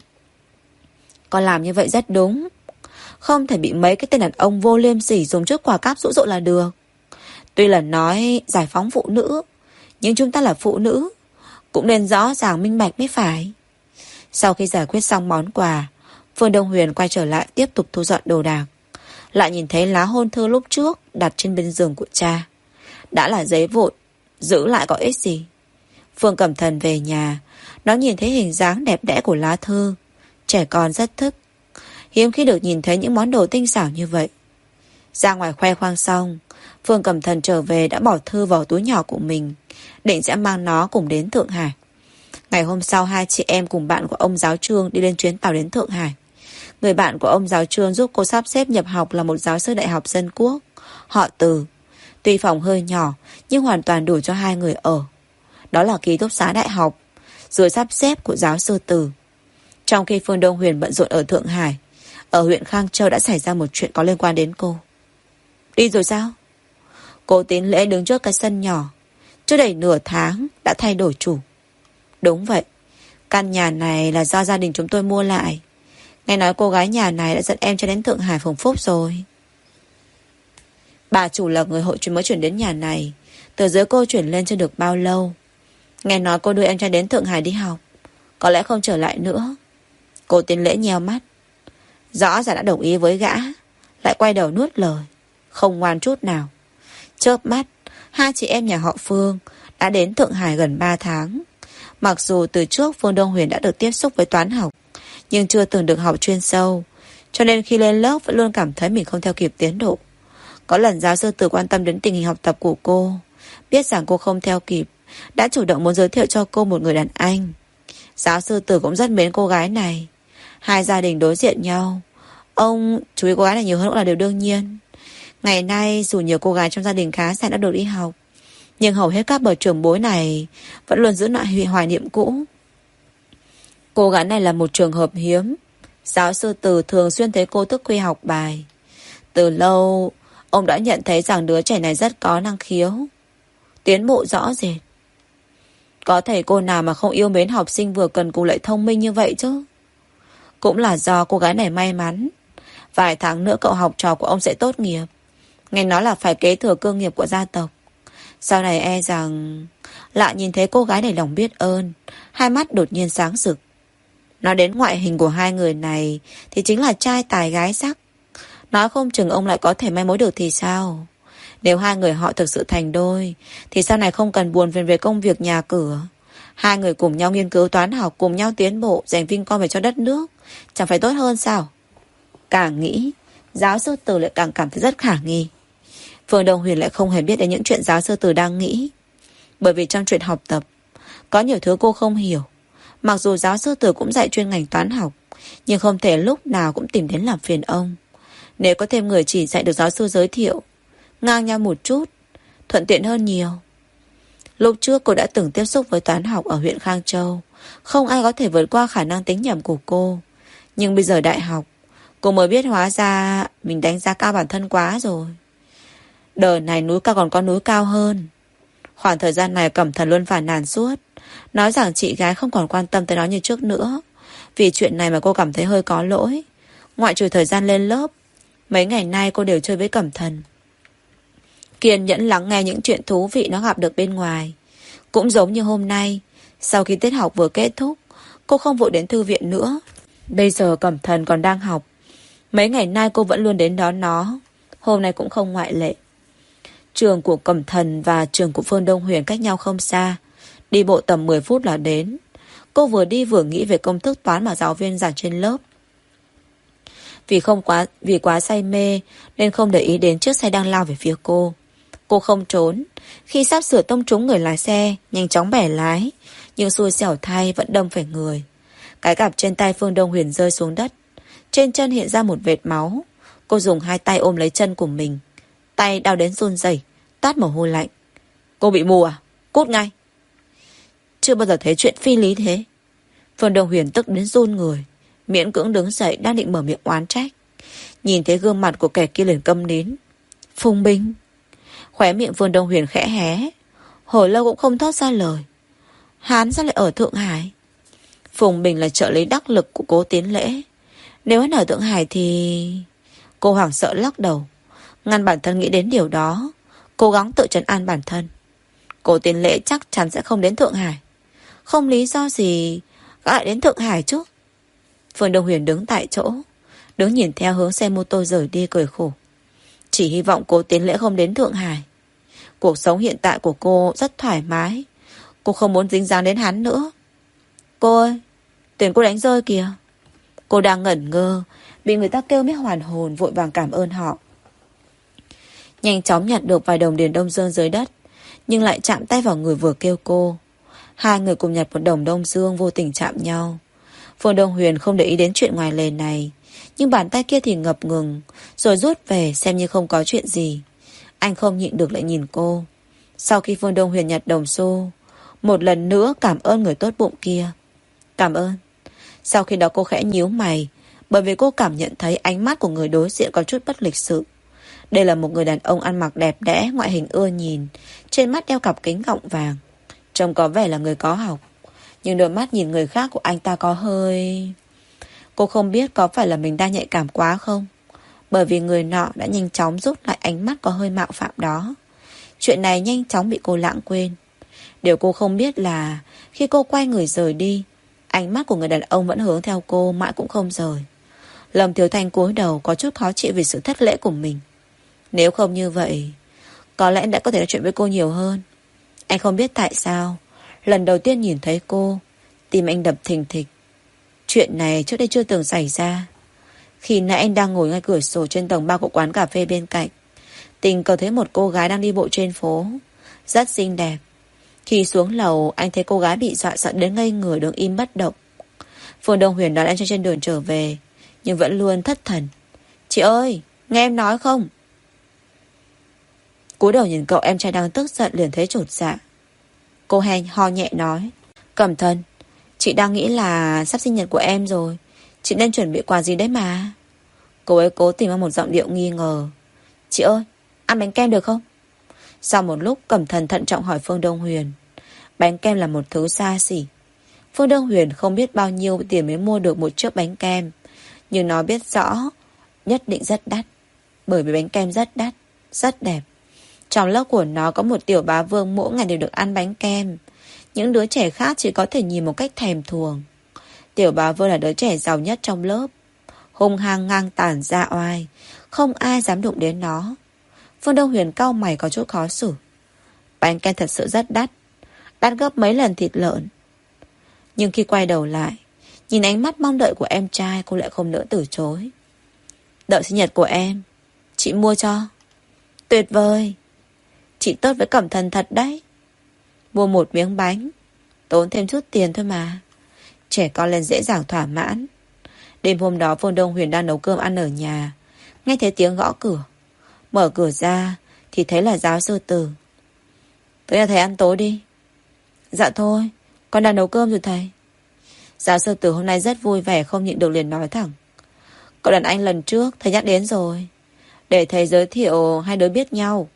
Con làm như vậy rất đúng, không thể bị mấy cái tên đàn ông vô liêm sỉ dùng chiếc quà cáp dụ dỗ là được. Tuy là nói giải phóng phụ nữ, nhưng chúng ta là phụ nữ, cũng nên rõ ràng minh bạch mới phải. Sau khi giải quyết xong món quà, Phương Đông Huyền quay trở lại tiếp tục thu dọn đồ đạc. Lại nhìn thấy lá hôn thư lúc trước đặt trên bên giường của cha. Đã là giấy vụn, giữ lại có ích gì. Phương Cẩm Thần về nhà, nó nhìn thấy hình dáng đẹp đẽ của lá thư. Trẻ con rất thích, hiếm khi được nhìn thấy những món đồ tinh xảo như vậy. Ra ngoài khoe khoang xong, Phương Cẩm Thần trở về đã bỏ thư vào túi nhỏ của mình, định sẽ mang nó cùng đến Thượng Hải. Ngày hôm sau, hai chị em cùng bạn của ông giáo Trương đi lên chuyến tàu đến Thượng Hải. Người bạn của ông giáo Trương giúp cô sắp xếp nhập học là một giáo sư đại học dân quốc, họ Từ. Tuy phòng hơi nhỏ, nhưng hoàn toàn đủ cho hai người ở. Đó là ký túc xá đại học, rồi sắp xếp của giáo sư Từ. Trong khi Phương Đông Huyền bận rộn ở Thượng Hải, ở huyện Khang Châu đã xảy ra một chuyện có liên quan đến cô. Đi rồi sao? Cố Tín Lễ đứng trước cái sân nhỏ, chưa đầy nửa tháng đã thay đổi chủ. Đúng vậy, căn nhà này là do gia đình chúng tôi mua lại. Nghe nói cô gái nhà này đã dẫn em cho đến Thượng Hải Phùng Phúc rồi. Bà chủ là người hội mới chuyển đến nhà này, từ dưới cô chuyển lên chưa được bao lâu. Nghe nói cô đưa em trai đến Thượng Hải đi học, có lẽ không trở lại nữa. Cô Tín Lễ nheo mắt. Rõ ràng đã đồng ý với gã, lại quay đầu nuốt lời, không ngoan chút nào. Chớp mắt, hai chị em nhà họ Phương đã đến Thượng Hải gần ba tháng. Mặc dù từ trước Phương Đông Huyền đã được tiếp xúc với toán học, nhưng chưa từng được học chuyên sâu, cho nên khi lên lớp vẫn luôn cảm thấy mình không theo kịp tiến độ. Có lần giáo sư Từ quan tâm đến tình hình học tập của cô, biết rằng cô không theo kịp, đã chủ động muốn giới thiệu cho cô một người đàn anh. Giáo sư Từ cũng rất mến cô gái này. Hai gia đình đối diện nhau, ông chú ý cô gái này nhiều hơn cũng là điều đương nhiên. Ngày nay dù nhiều cô gái trong gia đình khá giả đã được đi học, nhưng hầu hết các bậc trưởng bối này vẫn luôn giữ lại hoài niệm cũ. Cô gái này là một trường hợp hiếm. Giáo sư Từ thường xuyên thấy cô thức khuya học bài. Từ lâu ông đã nhận thấy rằng đứa trẻ này rất có năng khiếu, tiến bộ rõ rệt. Có thầy cô nào mà không yêu mến học sinh vừa cần cù lại thông minh như vậy chứ. Cũng là do cô gái này may mắn. Vài tháng nữa cậu học trò của ông sẽ tốt nghiệp, nghe nói là phải kế thừa cơ nghiệp của gia tộc. Sau này e rằng lại nhìn thấy cô gái này lòng biết ơn, hai mắt đột nhiên sáng rực. Nói đến ngoại hình của hai người này thì chính là trai tài gái sắc. Nói không chừng ông lại có thể mai mối được thì sao. Nếu hai người họ thực sự thành đôi thì sau này không cần buồn phiền về công việc nhà cửa. Hai người cùng nhau nghiên cứu toán học, cùng nhau tiến bộ, giành vinh quang về cho đất nước, chẳng phải tốt hơn sao? Càng nghĩ, giáo sư Từ lại càng cảm thấy rất khả nghi. Phương Đông Huyền lại không hề biết đến những chuyện giáo sư Từ đang nghĩ. Bởi vì trong chuyện học tập có nhiều thứ cô không hiểu. Mặc dù giáo sư Từ cũng dạy chuyên ngành toán học, nhưng không thể lúc nào cũng tìm đến làm phiền ông. Nếu có thêm người chỉ dạy được giáo sư giới thiệu, ngang nhau một chút, thuận tiện hơn nhiều. Lúc trước cô đã từng tiếp xúc với toán học ở huyện Khang Châu, không ai có thể vượt qua khả năng tính nhầm của cô. Nhưng bây giờ đại học, cô mới biết hóa ra mình đánh giá cao bản thân quá rồi. Đời này núi cao còn có núi cao hơn. Khoảng thời gian này Cẩm Thần luôn phàn nàn suốt, nói rằng chị gái không còn quan tâm tới nó như trước nữa. Vì chuyện này mà cô cảm thấy hơi có lỗi. Ngoại trừ thời gian lên lớp, mấy ngày nay cô đều chơi với Cẩm Thần, kiên nhẫn lắng nghe những chuyện thú vị nó gặp được bên ngoài. Cũng giống như hôm nay, sau khi tiết học vừa kết thúc, cô không vội đến thư viện nữa. Bây giờ Cẩm Thần còn đang học, mấy ngày nay cô vẫn luôn đến đón nó. Hôm nay cũng không ngoại lệ. Trường của Cẩm Thần và trường của Phương Đông Huyền cách nhau không xa, đi bộ tầm mười phút là đến. Cô vừa đi vừa nghĩ về công thức toán mà giáo viên giảng trên lớp. Vì không quá vì quá say mê nên không để ý đến chiếc xe đang lao về phía cô. Cô không trốn. Khi sắp sửa tông trúng người lái xe, nhanh chóng bẻ lái, nhưng xui xẻo thay vẫn đâm phải người. Cái cặp trên tay Phương Đông Huyền rơi xuống đất. Trên chân hiện ra một vệt máu. Cô dùng hai tay ôm lấy chân của mình, tay đau đến run rẩy, toát mồ hôi lạnh. Cô bị mù à? Cút ngay. Chưa bao giờ thấy chuyện phi lý thế. Phương Đông Huyền tức đến run người, miễn cưỡng đứng dậy, đang định mở miệng oán trách. Nhìn thấy gương mặt của kẻ kia liền câm nín. Phùng Bình. Khóe miệng Phương Đông Huyền khẽ hé, hồi lâu cũng không thốt ra lời. Hắn sao lại ở Thượng Hải? Phùng Bình là trợ lý đắc lực của Cố Tiến Lễ. Nếu hắn ở Thượng Hải thì... Cô hoảng sợ lắc đầu, ngăn bản thân nghĩ đến điều đó, cố gắng tự trấn an bản thân. Cố Tiến Lễ chắc chắn sẽ không đến Thượng Hải. Không lý do gì gã lại đến Thượng Hải chứ. Phương Đông Huyền đứng tại chỗ, đứng nhìn theo hướng xe mô tô rời đi cười khổ. Chỉ hy vọng Cố Tiến Lễ không đến Thượng Hải. Cuộc sống hiện tại của cô rất thoải mái. Cô không muốn dính dáng đến hắn nữa. Cô ơi, tiền cô đánh rơi kìa. Cô đang ngẩn ngơ, bị người ta kêu mới hoàn hồn, vội vàng cảm ơn họ. Nhanh chóng nhặt được vài đồng tiền Đông Dương dưới đất, nhưng lại chạm tay vào người vừa kêu cô. Hai người cùng nhặt một đồng Đông Dương, vô tình chạm nhau. Phương Đông Huyền không để ý đến chuyện ngoài lề này, nhưng bàn tay kia thì ngập ngừng, rồi rút về xem như không có chuyện gì. Anh không nhịn được lại nhìn cô. Sau khi Phương Đông Huyền nhặt đồng xu, một lần nữa cảm ơn người tốt bụng kia. Cảm ơn. Sau khi đó cô khẽ nhíu mày, bởi vì cô cảm nhận thấy ánh mắt của người đối diện có chút bất lịch sự. Đây là một người đàn ông ăn mặc đẹp đẽ, ngoại hình ưa nhìn, trên mắt đeo cặp kính gọng vàng, trông có vẻ là người có học. Nhưng đôi mắt nhìn người khác của anh ta có hơi... Cô không biết có phải là mình đang nhạy cảm quá không, bởi vì người nọ đã nhanh chóng rút lại ánh mắt có hơi mạo phạm đó. Chuyện này nhanh chóng bị cô lãng quên. Điều cô không biết là khi cô quay người rời đi, ánh mắt của người đàn ông vẫn hướng theo cô, mãi cũng không rời. Lâm Thiếu Thanh cúi đầu có chút khó chịu vì sự thất lễ của mình. Nếu không như vậy, có lẽ anh đã có thể nói chuyện với cô nhiều hơn. Anh không biết tại sao, lần đầu tiên nhìn thấy cô, tim anh đập thình thịch. Chuyện này trước đây chưa từng xảy ra. Khi nãy anh đang ngồi ngay cửa sổ trên tầng ba của quán cà phê bên cạnh, tình cờ thấy một cô gái đang đi bộ trên phố, rất xinh đẹp. Khi xuống lầu, anh thấy cô gái bị dọa sợ đến ngây người đứng im bất động. Phương Đông Huyền đón anh trên đường trở về, nhưng vẫn luôn thất thần. Chị ơi, nghe em nói không? Cúi đầu nhìn cậu em trai đang tức giận liền thấy chột dạ. Cô Hen ho nhẹ nói, Cẩm Thần, chị đang nghĩ là sắp sinh nhật của em rồi, chị nên chuẩn bị quà gì đấy mà. Cô ấy cố tìm ra một giọng điệu nghi ngờ. Chị ơi, ăn bánh kem được không? Sau một lúc Cẩm Thần thận trọng hỏi Phương Đông Huyền. Bánh kem là một thứ xa xỉ. Phương Đông Huyền không biết bao nhiêu tiền mới mua được một chiếc bánh kem, nhưng nó biết rõ nhất định rất đắt. Bởi vì bánh kem rất đắt, rất đẹp. Trong lớp của nó có một tiểu bá vương mỗi ngày đều được ăn bánh kem. Những đứa trẻ khác chỉ có thể nhìn một cách thèm thuồng. Tiểu bá vương là đứa trẻ giàu nhất trong lớp, hung hăng ngang tàn ra oai, không ai dám đụng đến nó. Phương Đông Huyền cau mày có chút khó xử. Bánh kem thật sự rất đắt, đắt gấp mấy lần thịt lợn. Nhưng khi quay đầu lại, nhìn ánh mắt mong đợi của em trai, cô lại không nỡ từ chối. Đợi sinh nhật của em, chị mua cho. Tuyệt vời. Chị tốt với Cẩm Thần thật đấy. Mua một miếng bánh, tốn thêm chút tiền thôi mà. Trẻ con lên dễ dàng thỏa mãn. Đêm hôm đó Phương Đông Huyền đang nấu cơm ăn ở nhà, nghe thấy tiếng gõ cửa. Mở cửa ra thì thấy là giáo sư Từ. Tới nhà thầy ăn tối đi. Dạ thôi, con đang nấu cơm rồi thầy. Giáo sư Từ hôm nay rất vui vẻ, không nhịn được liền nói thẳng. Cậu đàn anh lần trước thầy nhắc đến rồi, để thầy giới thiệu hai đứa biết nhau.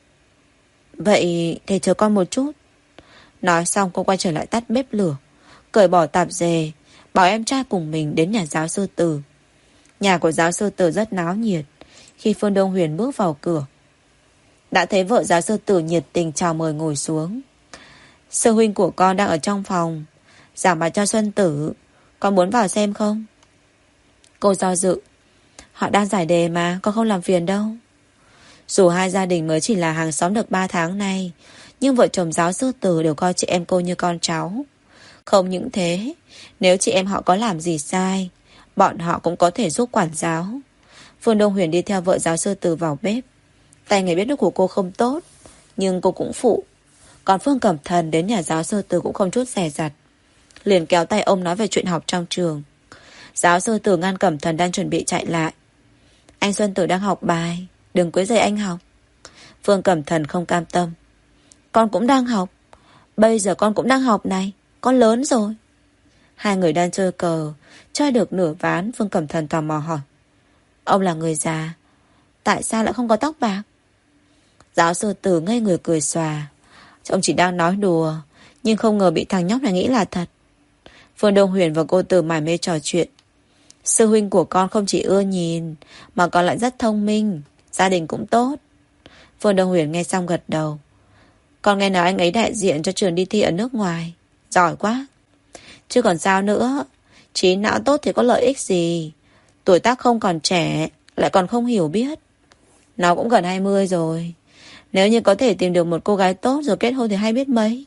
Vậy thầy chờ con một chút. Nói xong cô quay trở lại tắt bếp lửa, cởi bỏ tạp dề, bảo em trai cùng mình đến nhà giáo sư Từ. Nhà của giáo sư Từ rất náo nhiệt. Khi Phương Đông Huyền bước vào cửa, đã thấy vợ giáo sư Từ nhiệt tình chào mời ngồi xuống. Sư huynh của con đang ở trong phòng giảng bài cho Xuân Tử, con muốn vào xem không? Cô do dự. Họ đang giải đề mà, con không làm phiền đâu. Dù hai gia đình mới chỉ là hàng xóm được ba tháng nay, nhưng vợ chồng giáo sư Từ đều coi chị em cô như con cháu. Không những thế, nếu chị em họ có làm gì sai, bọn họ cũng có thể giúp quản giáo. Phương Đông Huyền đi theo vợ giáo sư Từ vào bếp. Tay nghề bếp núc của cô không tốt, nhưng cô cũng phụ. Còn Phương Cẩm Thần đến nhà giáo sư Từ cũng không chút dè dặt, liền kéo tay ông nói về chuyện học trong trường. Giáo sư Từ ngăn Cẩm Thần đang chuẩn bị chạy lại. Anh Xuân Tử đang học bài, đừng quấy rầy anh học. Phương Cẩm Thần không cam tâm. Con cũng đang học. Bây giờ con cũng đang học này, con lớn rồi. Hai người đang chơi cờ, chơi được nửa ván. Phương Cẩm Thần tò mò hỏi. Ông là người già, tại sao lại không có tóc bạc? Giáo sư Tử ngây người cười xòa. Ông chỉ đang nói đùa, nhưng không ngờ bị thằng nhóc này nghĩ là thật. Phương Đông Huyền và cô Tử mải mê trò chuyện. Sư huynh của con không chỉ ưa nhìn, mà còn lại rất thông minh, gia đình cũng tốt. Phương Đông Huyền nghe xong gật đầu. Con nghe nói anh ấy đại diện cho trường đi thi ở nước ngoài, giỏi quá. Chứ còn sao nữa, trí não tốt thì có lợi ích gì? Tuổi tác không còn trẻ, lại còn không hiểu biết. Nó cũng gần hai mươi rồi. Nếu như có thể tìm được một cô gái tốt rồi kết hôn thì hay biết mấy.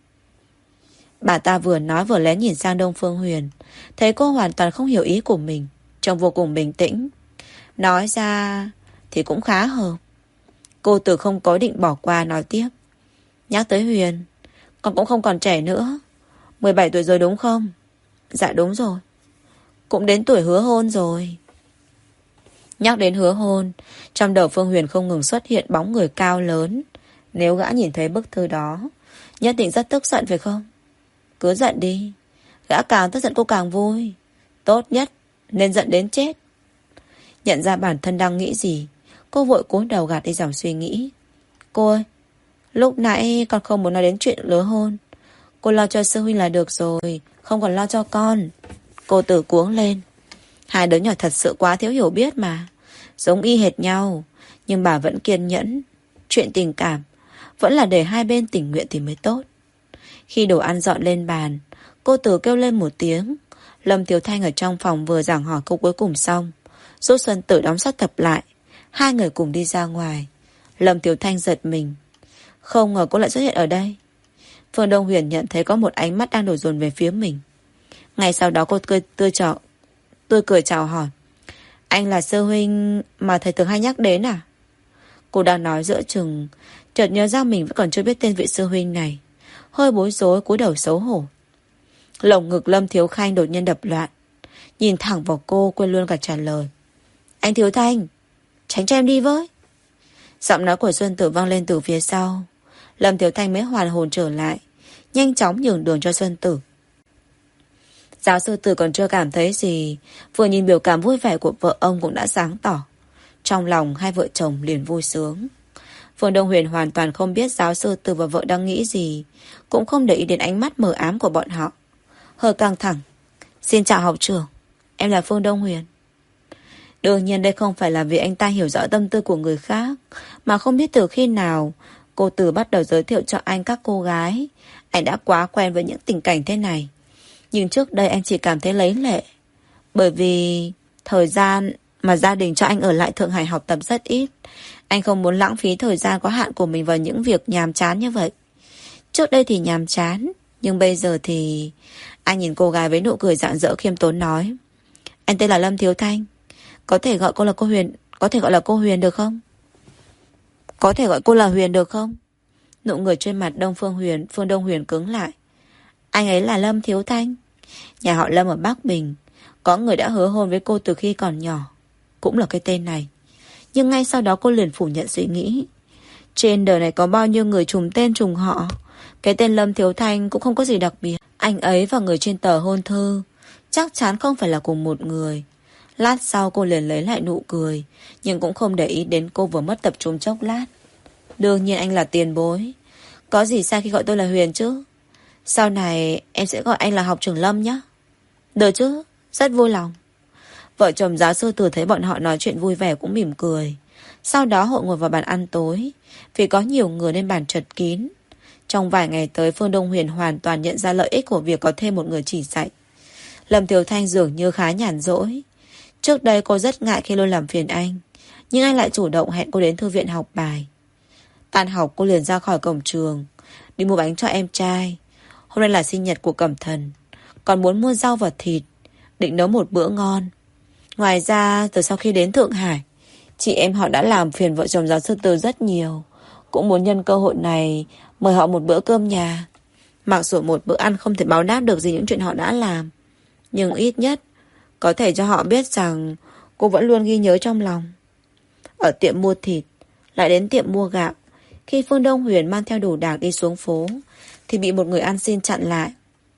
Bà ta vừa nói vừa lén nhìn sang Đông Phương Huyền, thấy cô hoàn toàn không hiểu ý của mình, trông vô cùng bình tĩnh. Nói ra thì cũng khá hợp. Cô Tử không có định bỏ qua, nói tiếp. Nhắc tới Huyền, con cũng không còn trẻ nữa. mười bảy tuổi rồi đúng không? Dạ đúng rồi. Cũng đến tuổi hứa hôn rồi. Nhắc đến hứa hôn, trong đầu Phương Huyền không ngừng xuất hiện bóng người cao lớn. Nếu gã nhìn thấy bức thư đó, nhất định rất tức giận phải không? Cứ giận đi, gã càng tức giận cô càng vui. Tốt nhất nên giận đến chết. Nhận ra bản thân đang nghĩ gì, cô vội cúi đầu gạt đi dòng suy nghĩ. Cô ơi, lúc nãy con không muốn nói đến chuyện lứa hôn. Cô lo cho sư huynh là được rồi, không còn lo cho con. Cô Tử cuống lên. Hai đứa nhỏ thật sự quá thiếu hiểu biết mà, giống y hệt nhau. Nhưng bà vẫn kiên nhẫn. Chuyện tình cảm vẫn là để hai bên tình nguyện thì mới tốt. Khi đồ ăn dọn lên bàn, cô Tử kêu lên một tiếng. Lâm Thiếu Thanh ở trong phòng vừa giảng hỏi câu cuối cùng xong, giúp Xuân Tử đóng sắt tập lại. Hai người cùng đi ra ngoài. Lâm Thiếu Thanh giật mình. Không ngờ cô lại xuất hiện ở đây. Phương Đông Huyền nhận thấy có một ánh mắt đang đổ dồn về phía mình. Ngay sau đó cô cười tươi trọ, tươi cười chào hỏi. Anh là sư huynh mà thầy thường hay nhắc đến à? Cô đang nói giữa chừng, chợt nhớ ra mình vẫn còn chưa biết tên vị sư huynh này. Hơi bối rối, cúi đầu xấu hổ. Lồng ngực Lâm Thiếu Khanh đột nhiên đập loạn. Nhìn thẳng vào cô, quên luôn cả trả lời. Anh Thiếu Thanh, tránh cho em đi với. Giọng nói của Xuân Tử vang lên từ phía sau. Lâm Thiếu Thanh mới hoàn hồn trở lại, nhanh chóng nhường đường cho Xuân Tử. Giáo sư Tử còn chưa cảm thấy gì, vừa nhìn biểu cảm vui vẻ của vợ ông cũng đã sáng tỏ. Trong lòng hai vợ chồng liền vui sướng. Phương Đông Huyền hoàn toàn không biết giáo sư Tử và vợ đang nghĩ gì, cũng không để ý đến ánh mắt mờ ám của bọn họ. Hơi căng thẳng. Xin chào học trưởng, em là Phương Đông Huyền. Đương nhiên đây không phải là vì anh ta hiểu rõ tâm tư của người khác, mà không biết từ khi nào cô Tử bắt đầu giới thiệu cho anh các cô gái. Anh đã quá quen với những tình cảnh thế này. Nhưng trước đây anh chỉ cảm thấy lấy lệ, bởi vì thời gian mà gia đình cho anh ở lại Thượng Hải học tập rất ít. Anh không muốn lãng phí thời gian có hạn của mình vào những việc nhàm chán như vậy. Trước đây thì nhàm chán, nhưng bây giờ thì... Anh nhìn cô gái với nụ cười rạng rỡ khiêm tốn nói. Anh tên là Lâm Thiếu Thanh. Có thể gọi cô là cô Huyền, có thể gọi là cô Huyền được không? Có thể gọi cô là Huyền được không? Nụ cười trên mặt Đông Phương Huyền, Phương Đông Huyền cứng lại. Anh ấy là Lâm Thiếu Thanh. Nhà họ Lâm ở Bắc Bình. Có người đã hứa hôn với cô từ khi còn nhỏ. Cũng là cái tên này. Nhưng ngay sau đó cô liền phủ nhận suy nghĩ. Trên đời này có bao nhiêu người trùng tên trùng họ. Cái tên Lâm Thiếu Thanh cũng không có gì đặc biệt. Anh ấy và người trên tờ hôn thư chắc chắn không phải là cùng một người. Lát sau cô liền lấy lại nụ cười, nhưng cũng không để ý đến cô vừa mất tập trung chốc lát. Đương nhiên anh là tiền bối. Có gì sai khi gọi tôi là Huyền chứ? Sau này em sẽ gọi anh là học trưởng Lâm nhé. Được chứ, rất vui lòng. Vợ chồng giáo sư Tử thấy bọn họ nói chuyện vui vẻ cũng mỉm cười. Sau đó họ ngồi vào bàn ăn tối. Vì có nhiều người nên bàn chật kín. Trong vài ngày tới, Phương Đông Huyền hoàn toàn nhận ra lợi ích của việc có thêm một người chỉ dạy. Lâm Thiếu Thanh dường như khá nhàn rỗi. Trước đây cô rất ngại khi luôn làm phiền anh, nhưng anh lại chủ động hẹn cô đến thư viện học bài. Tan học cô liền ra khỏi cổng trường, đi mua bánh cho em trai. Hôm nay là sinh nhật của Cẩm Thần, còn muốn mua rau và thịt, định nấu một bữa ngon. Ngoài ra, từ sau khi đến Thượng Hải, chị em họ đã làm phiền vợ chồng giáo sư Từ rất nhiều. Cũng muốn nhân cơ hội này mời họ một bữa cơm nhà. Mặc dù một bữa ăn không thể báo đáp được gì những chuyện họ đã làm, nhưng ít nhất có thể cho họ biết rằng cô vẫn luôn ghi nhớ trong lòng. Ở tiệm mua thịt, lại đến tiệm mua gạo. Khi Phương Đông Huyền mang theo đồ đạc đi xuống phố, thì bị một người ăn xin chặn lại.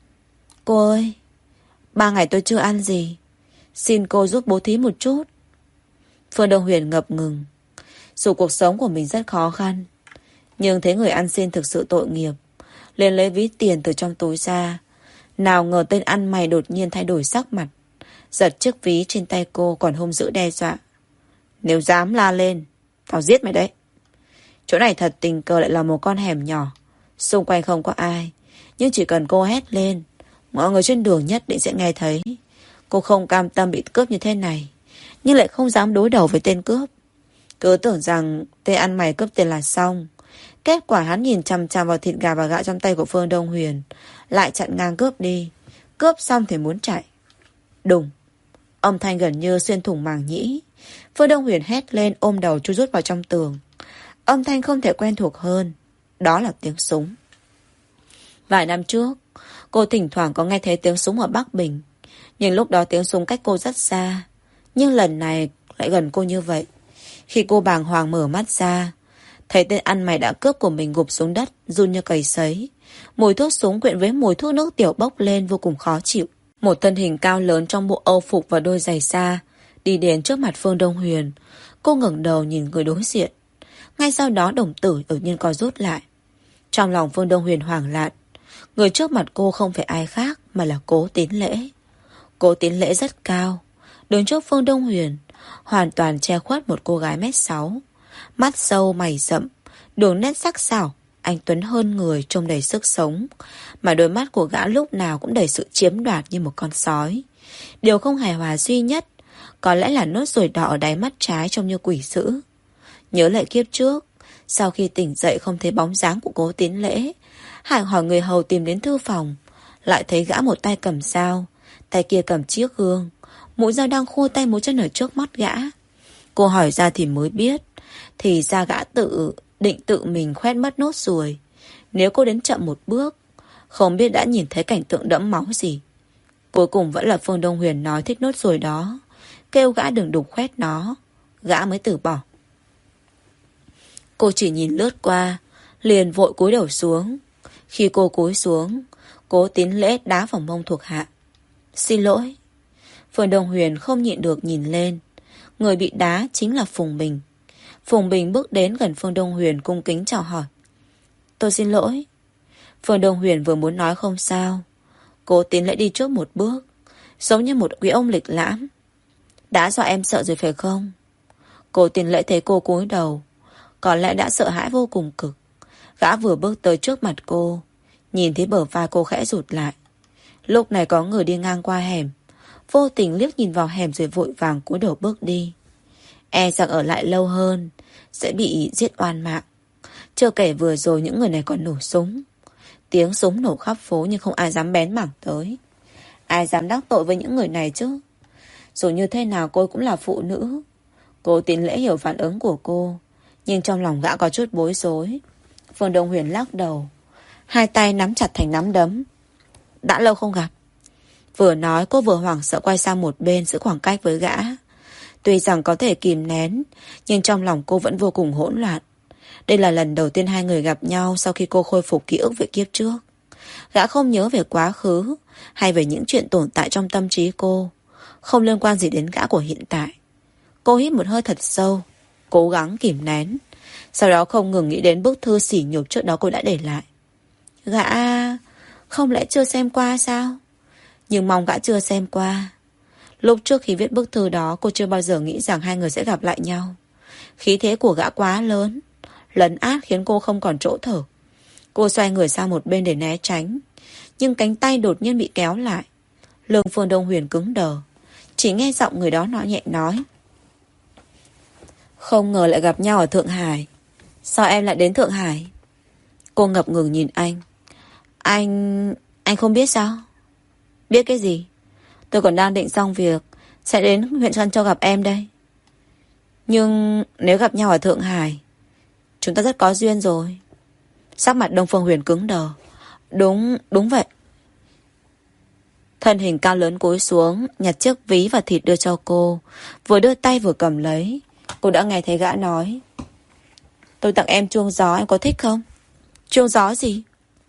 Cô ơi, ba ngày tôi chưa ăn gì, xin cô giúp bố thí một chút. Phương Đông Huyền ngập ngừng. Dù cuộc sống của mình rất khó khăn, nhưng thấy người ăn xin thực sự tội nghiệp, liền lấy ví tiền từ trong túi ra. Nào ngờ tên ăn mày đột nhiên thay đổi sắc mặt, giật chiếc ví trên tay cô, còn hung dữ đe dọa. Nếu dám la lên, tao giết mày đấy. Chỗ này thật tình cờ lại là một con hẻm nhỏ, xung quanh không có ai, nhưng chỉ cần cô hét lên, mọi người trên đường nhất định sẽ nghe thấy. Cô không cam tâm bị cướp như thế này, nhưng lại không dám đối đầu với tên cướp. Cứ tưởng rằng tên ăn mày cướp tiền là xong. Kết quả hắn nhìn chằm chằm vào thịt gà và gạo trong tay của Phương Đông Huyền, lại chặn ngang cướp đi. Cướp xong thì muốn chạy. Đùng, âm thanh gần như xuyên thủng màng nhĩ. Phương Đông Huyền hét lên, ôm đầu chui rút vào trong tường. Âm thanh không thể quen thuộc hơn, đó là tiếng súng. Vài năm trước, cô thỉnh thoảng có nghe thấy tiếng súng ở Bắc Bình, nhưng lúc đó tiếng súng cách cô rất xa. Nhưng lần này lại gần cô như vậy. Khi cô bàng hoàng mở mắt ra, thấy tên ăn mày đã cướp của mình gục xuống đất, run như cầy sấy. Mùi thuốc súng quyện với mùi thuốc nước tiểu bốc lên vô cùng khó chịu. Một thân hình cao lớn trong bộ âu phục và đôi giày da đi đến trước mặt Phương Đông Huyền. Cô ngẩng đầu nhìn người đối diện. Ngay sau đó đồng tử đột nhiên co rút lại. Trong lòng Phương Đông Huyền hoảng loạn. Người trước mặt cô không phải ai khác mà là Cố Tín Lễ. Cố Tín Lễ rất cao, đứng trước Phương Đông Huyền, hoàn toàn che khuất một cô gái mét sáu. Mắt sâu mày rậm, đường nét sắc sảo, anh tuấn hơn người, trông đầy sức sống. Mà đôi mắt của gã lúc nào cũng đầy sự chiếm đoạt như một con sói. Điều không hài hòa duy nhất, Có lẽ là nốt ruồi đỏ ở đáy mắt trái trông như quỷ dữ. Nhớ lại kiếp trước, sau khi tỉnh dậy không thấy bóng dáng của Cố Tín Lễ, Hải hỏi người hầu tìm đến thư phòng, lại thấy gã một tay cầm dao, tay kia cầm chiếc gương, mũi dao đang khô tay múi chân ở trước mắt gã. Cô hỏi ra thì mới biết, thì ra gã tự định tự mình khoét mất nốt ruồi. Nếu cô đến chậm một bước, không biết đã nhìn thấy cảnh tượng đẫm máu gì. Cuối cùng vẫn là Phương Đông Huyền nói thích nốt ruồi đó, kêu gã đừng đục khoét nó, gã mới từ bỏ. Cô chỉ nhìn lướt qua, liền vội cúi đầu xuống. Khi cô cúi xuống, Cố Tín Lễ đá vào mông thuộc hạ. Xin lỗi. Phương Đông Huyền không nhịn được nhìn lên. Người bị đá chính là Phùng Bình. Phùng Bình bước đến gần Phương Đông Huyền cung kính chào hỏi. Tôi xin lỗi. Phương Đông Huyền vừa muốn nói không sao, Cố Tín Lễ đi trước một bước, giống như một quý ông lịch lãm. Đã do em sợ rồi phải không? Cố Tín Lễ thấy cô cúi đầu, có lẽ đã sợ hãi vô cùng cực. Gã vừa bước tới trước mặt cô, nhìn thấy bờ vai cô khẽ rụt lại. Lúc này có người đi ngang qua hẻm, vô tình liếc nhìn vào hẻm rồi vội vàng cúi đầu bước đi. E rằng ở lại lâu hơn sẽ bị giết oan mạng. Chưa kể vừa rồi những người này còn nổ súng. Tiếng súng nổ khắp phố nhưng không ai dám bén mảng tới. Ai dám đắc tội với những người này chứ? Dù như thế nào cô cũng là phụ nữ. Cố Tín Lễ hiểu phản ứng của cô, nhưng trong lòng gã có chút bối rối. Phương Đông Huyền lắc đầu, hai tay nắm chặt thành nắm đấm. Đã lâu không gặp. Vừa nói cô vừa hoảng sợ quay sang một bên giữ khoảng cách với gã. Tuy rằng có thể kìm nén, nhưng trong lòng cô vẫn vô cùng hỗn loạn. Đây là lần đầu tiên hai người gặp nhau sau khi cô khôi phục ký ức về kiếp trước. Gã không nhớ về quá khứ hay về những chuyện tồn tại trong tâm trí cô, không liên quan gì đến gã của hiện tại. Cô hít một hơi thật sâu, cố gắng kìm nén, sau đó không ngừng nghĩ đến bức thư sỉ nhục trước đó cô đã để lại. Gã không lẽ chưa xem qua sao? Nhưng mong gã chưa xem qua. Lúc trước khi viết bức thư đó, cô chưa bao giờ nghĩ rằng hai người sẽ gặp lại nhau. Khí thế của gã quá lớn, lấn át khiến cô không còn chỗ thở. Cô xoay người sang một bên để né tránh, nhưng cánh tay đột nhiên bị kéo lại. Lưng Phương Đông Huyền cứng đờ, chỉ nghe giọng người đó nói nhẹ nói. Không ngờ lại gặp nhau ở Thượng Hải. Sao em lại đến Thượng Hải? Cô ngập ngừng nhìn anh. Anh... anh không biết sao? Biết cái gì? Tôi còn đang định xong việc sẽ đến huyện Trân Châu gặp em đây. Nhưng nếu gặp nhau ở Thượng Hải, chúng ta rất có duyên rồi. Sắc mặt Đông Phương Huyền cứng đờ. Đúng, đúng vậy. Thân hình cao lớn cúi xuống, nhặt chiếc ví và thịt đưa cho cô, vừa đưa tay vừa cầm lấy. Cô đã nghe thấy gã nói. Tôi tặng em chuông gió, em có thích không? Chuông gió gì?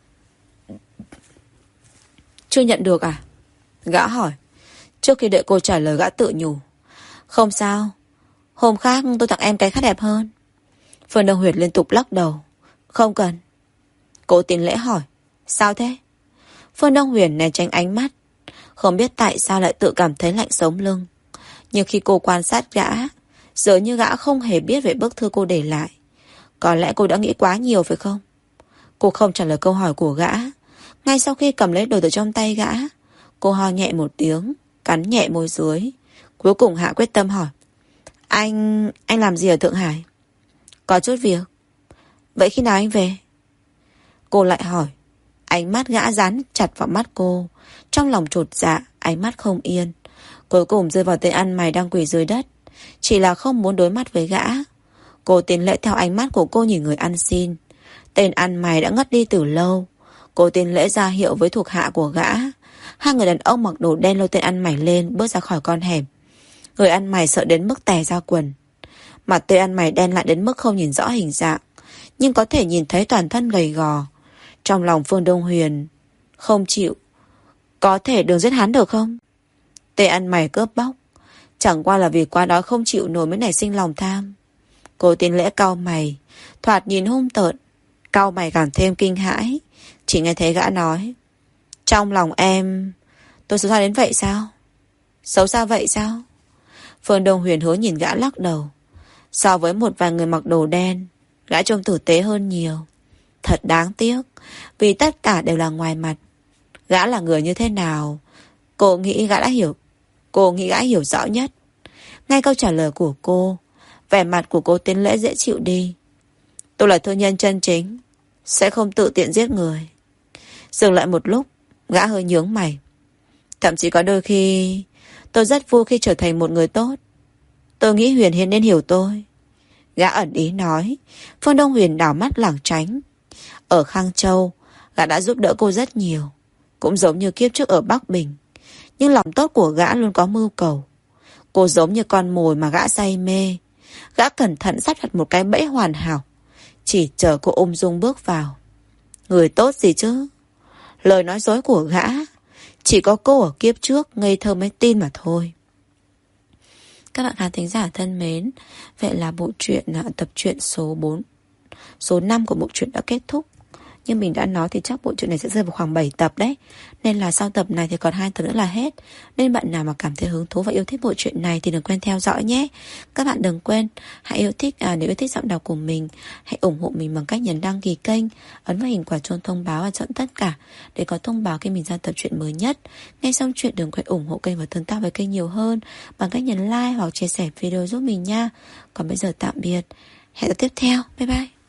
Chưa nhận được à? Gã hỏi. Trước khi đợi cô trả lời, gã tự nhủ. Không sao, hôm khác tôi tặng em cái khác đẹp hơn. Phương Đông Huyền liên tục lắc đầu. Không cần. Cố Tín Lễ hỏi. Sao thế? Phương Đông Huyền né tránh ánh mắt, không biết tại sao lại tự cảm thấy lạnh sống lưng. Nhưng khi cô quan sát gã, giờ như gã không hề biết về bức thư cô để lại. Có lẽ cô đã nghĩ quá nhiều phải không? Cô không trả lời câu hỏi của gã. Ngay sau khi cầm lấy đồ từ trong tay gã, cô ho nhẹ một tiếng, cắn nhẹ môi dưới, cuối cùng hạ quyết tâm hỏi. Anh... anh làm gì ở Thượng Hải? Có chút việc. Vậy khi nào anh về? Cô lại hỏi. Ánh mắt gã dán chặt vào mắt cô, trong lòng chột dạ, ánh mắt không yên. Cuối cùng rơi vào tên ăn mày đang quỳ dưới đất, chỉ là không muốn đối mắt với gã. Cô Tín Lễ theo ánh mắt của cô nhìn người ăn xin. Tên ăn mày đã ngất đi từ lâu. Cô Tín Lễ ra hiệu với thuộc hạ của gã. Hai người đàn ông mặc đồ đen lôi tên ăn mày lên, bước ra khỏi con hẻm. Người ăn mày sợ đến mức tè ra quần. Mặt tên ăn mày đen lại đến mức không nhìn rõ hình dạng, nhưng có thể nhìn thấy toàn thân gầy gò. Trong lòng Phương Đông Huyền không chịu. Có thể đừng giết hắn được không? Tên ăn mày cướp bóc, chẳng qua là vì quá đói không chịu nổi mới nảy sinh lòng tham. Cô Tín Lễ cau mày, thoạt nhìn hung tợn. Cau mày càng thêm kinh hãi. Chỉ nghe thấy gã nói. Trong lòng em, tôi xấu xa đến vậy sao? Xấu xa vậy sao? Phương Đông Huyền hứa nhìn gã lắc đầu. So với một vài người mặc đồ đen, gã trông tử tế hơn nhiều. Thật đáng tiếc, vì tất cả đều là ngoài mặt. Gã là người như thế nào, Cô nghĩ gã đã hiểu Cô nghĩ gã hiểu rõ nhất. Ngay câu trả lời của cô, vẻ mặt của cô Tiến Lễ dễ chịu đi. Tôi là thương nhân chân chính, sẽ không tự tiện giết người. Dừng lại một lúc, gã hơi nhướng mày. Thậm chí có đôi khi tôi rất vui khi trở thành một người tốt. Tôi nghĩ Huyền Hiên nên hiểu tôi. Gã ẩn ý nói. Phương Đông Huyền đảo mắt lảng tránh. Ở Khang Châu, gã đã giúp đỡ cô rất nhiều, cũng giống như kiếp trước ở Bắc Bình. Nhưng lòng tốt của gã luôn có mưu cầu. Cô giống như con mồi mà gã say mê. Gã cẩn thận sắp đặt một cái bẫy hoàn hảo, chỉ chờ cô ung dung bước vào. Người tốt gì chứ? Lời nói dối của gã chỉ có cô ở kiếp trước ngây thơ mới tin mà thôi. Các bạn khán thính giả thân mến, vậy là bộ truyện tập truyện số bốn, số năm của bộ truyện đã kết thúc. Như mình đã nói thì chắc bộ truyện này sẽ rơi vào khoảng bảy tập đấy. Nên là sau tập này thì còn hai tập nữa là hết. Nên bạn nào mà cảm thấy hứng thú và yêu thích bộ truyện này thì đừng quên theo dõi nhé. Các bạn đừng quên hãy yêu thích à, nếu yêu thích giọng đọc của mình, hãy ủng hộ mình bằng cách nhấn đăng ký kênh, ấn vào hình quả chuông thông báo và chọn tất cả để có thông báo khi mình ra tập truyện mới nhất. Nghe xong chuyện đừng quên ủng hộ kênh và tương tác với kênh nhiều hơn bằng cách nhấn like hoặc chia sẻ video giúp mình nha. Còn bây giờ tạm biệt, hẹn tập tiếp theo, bye bye.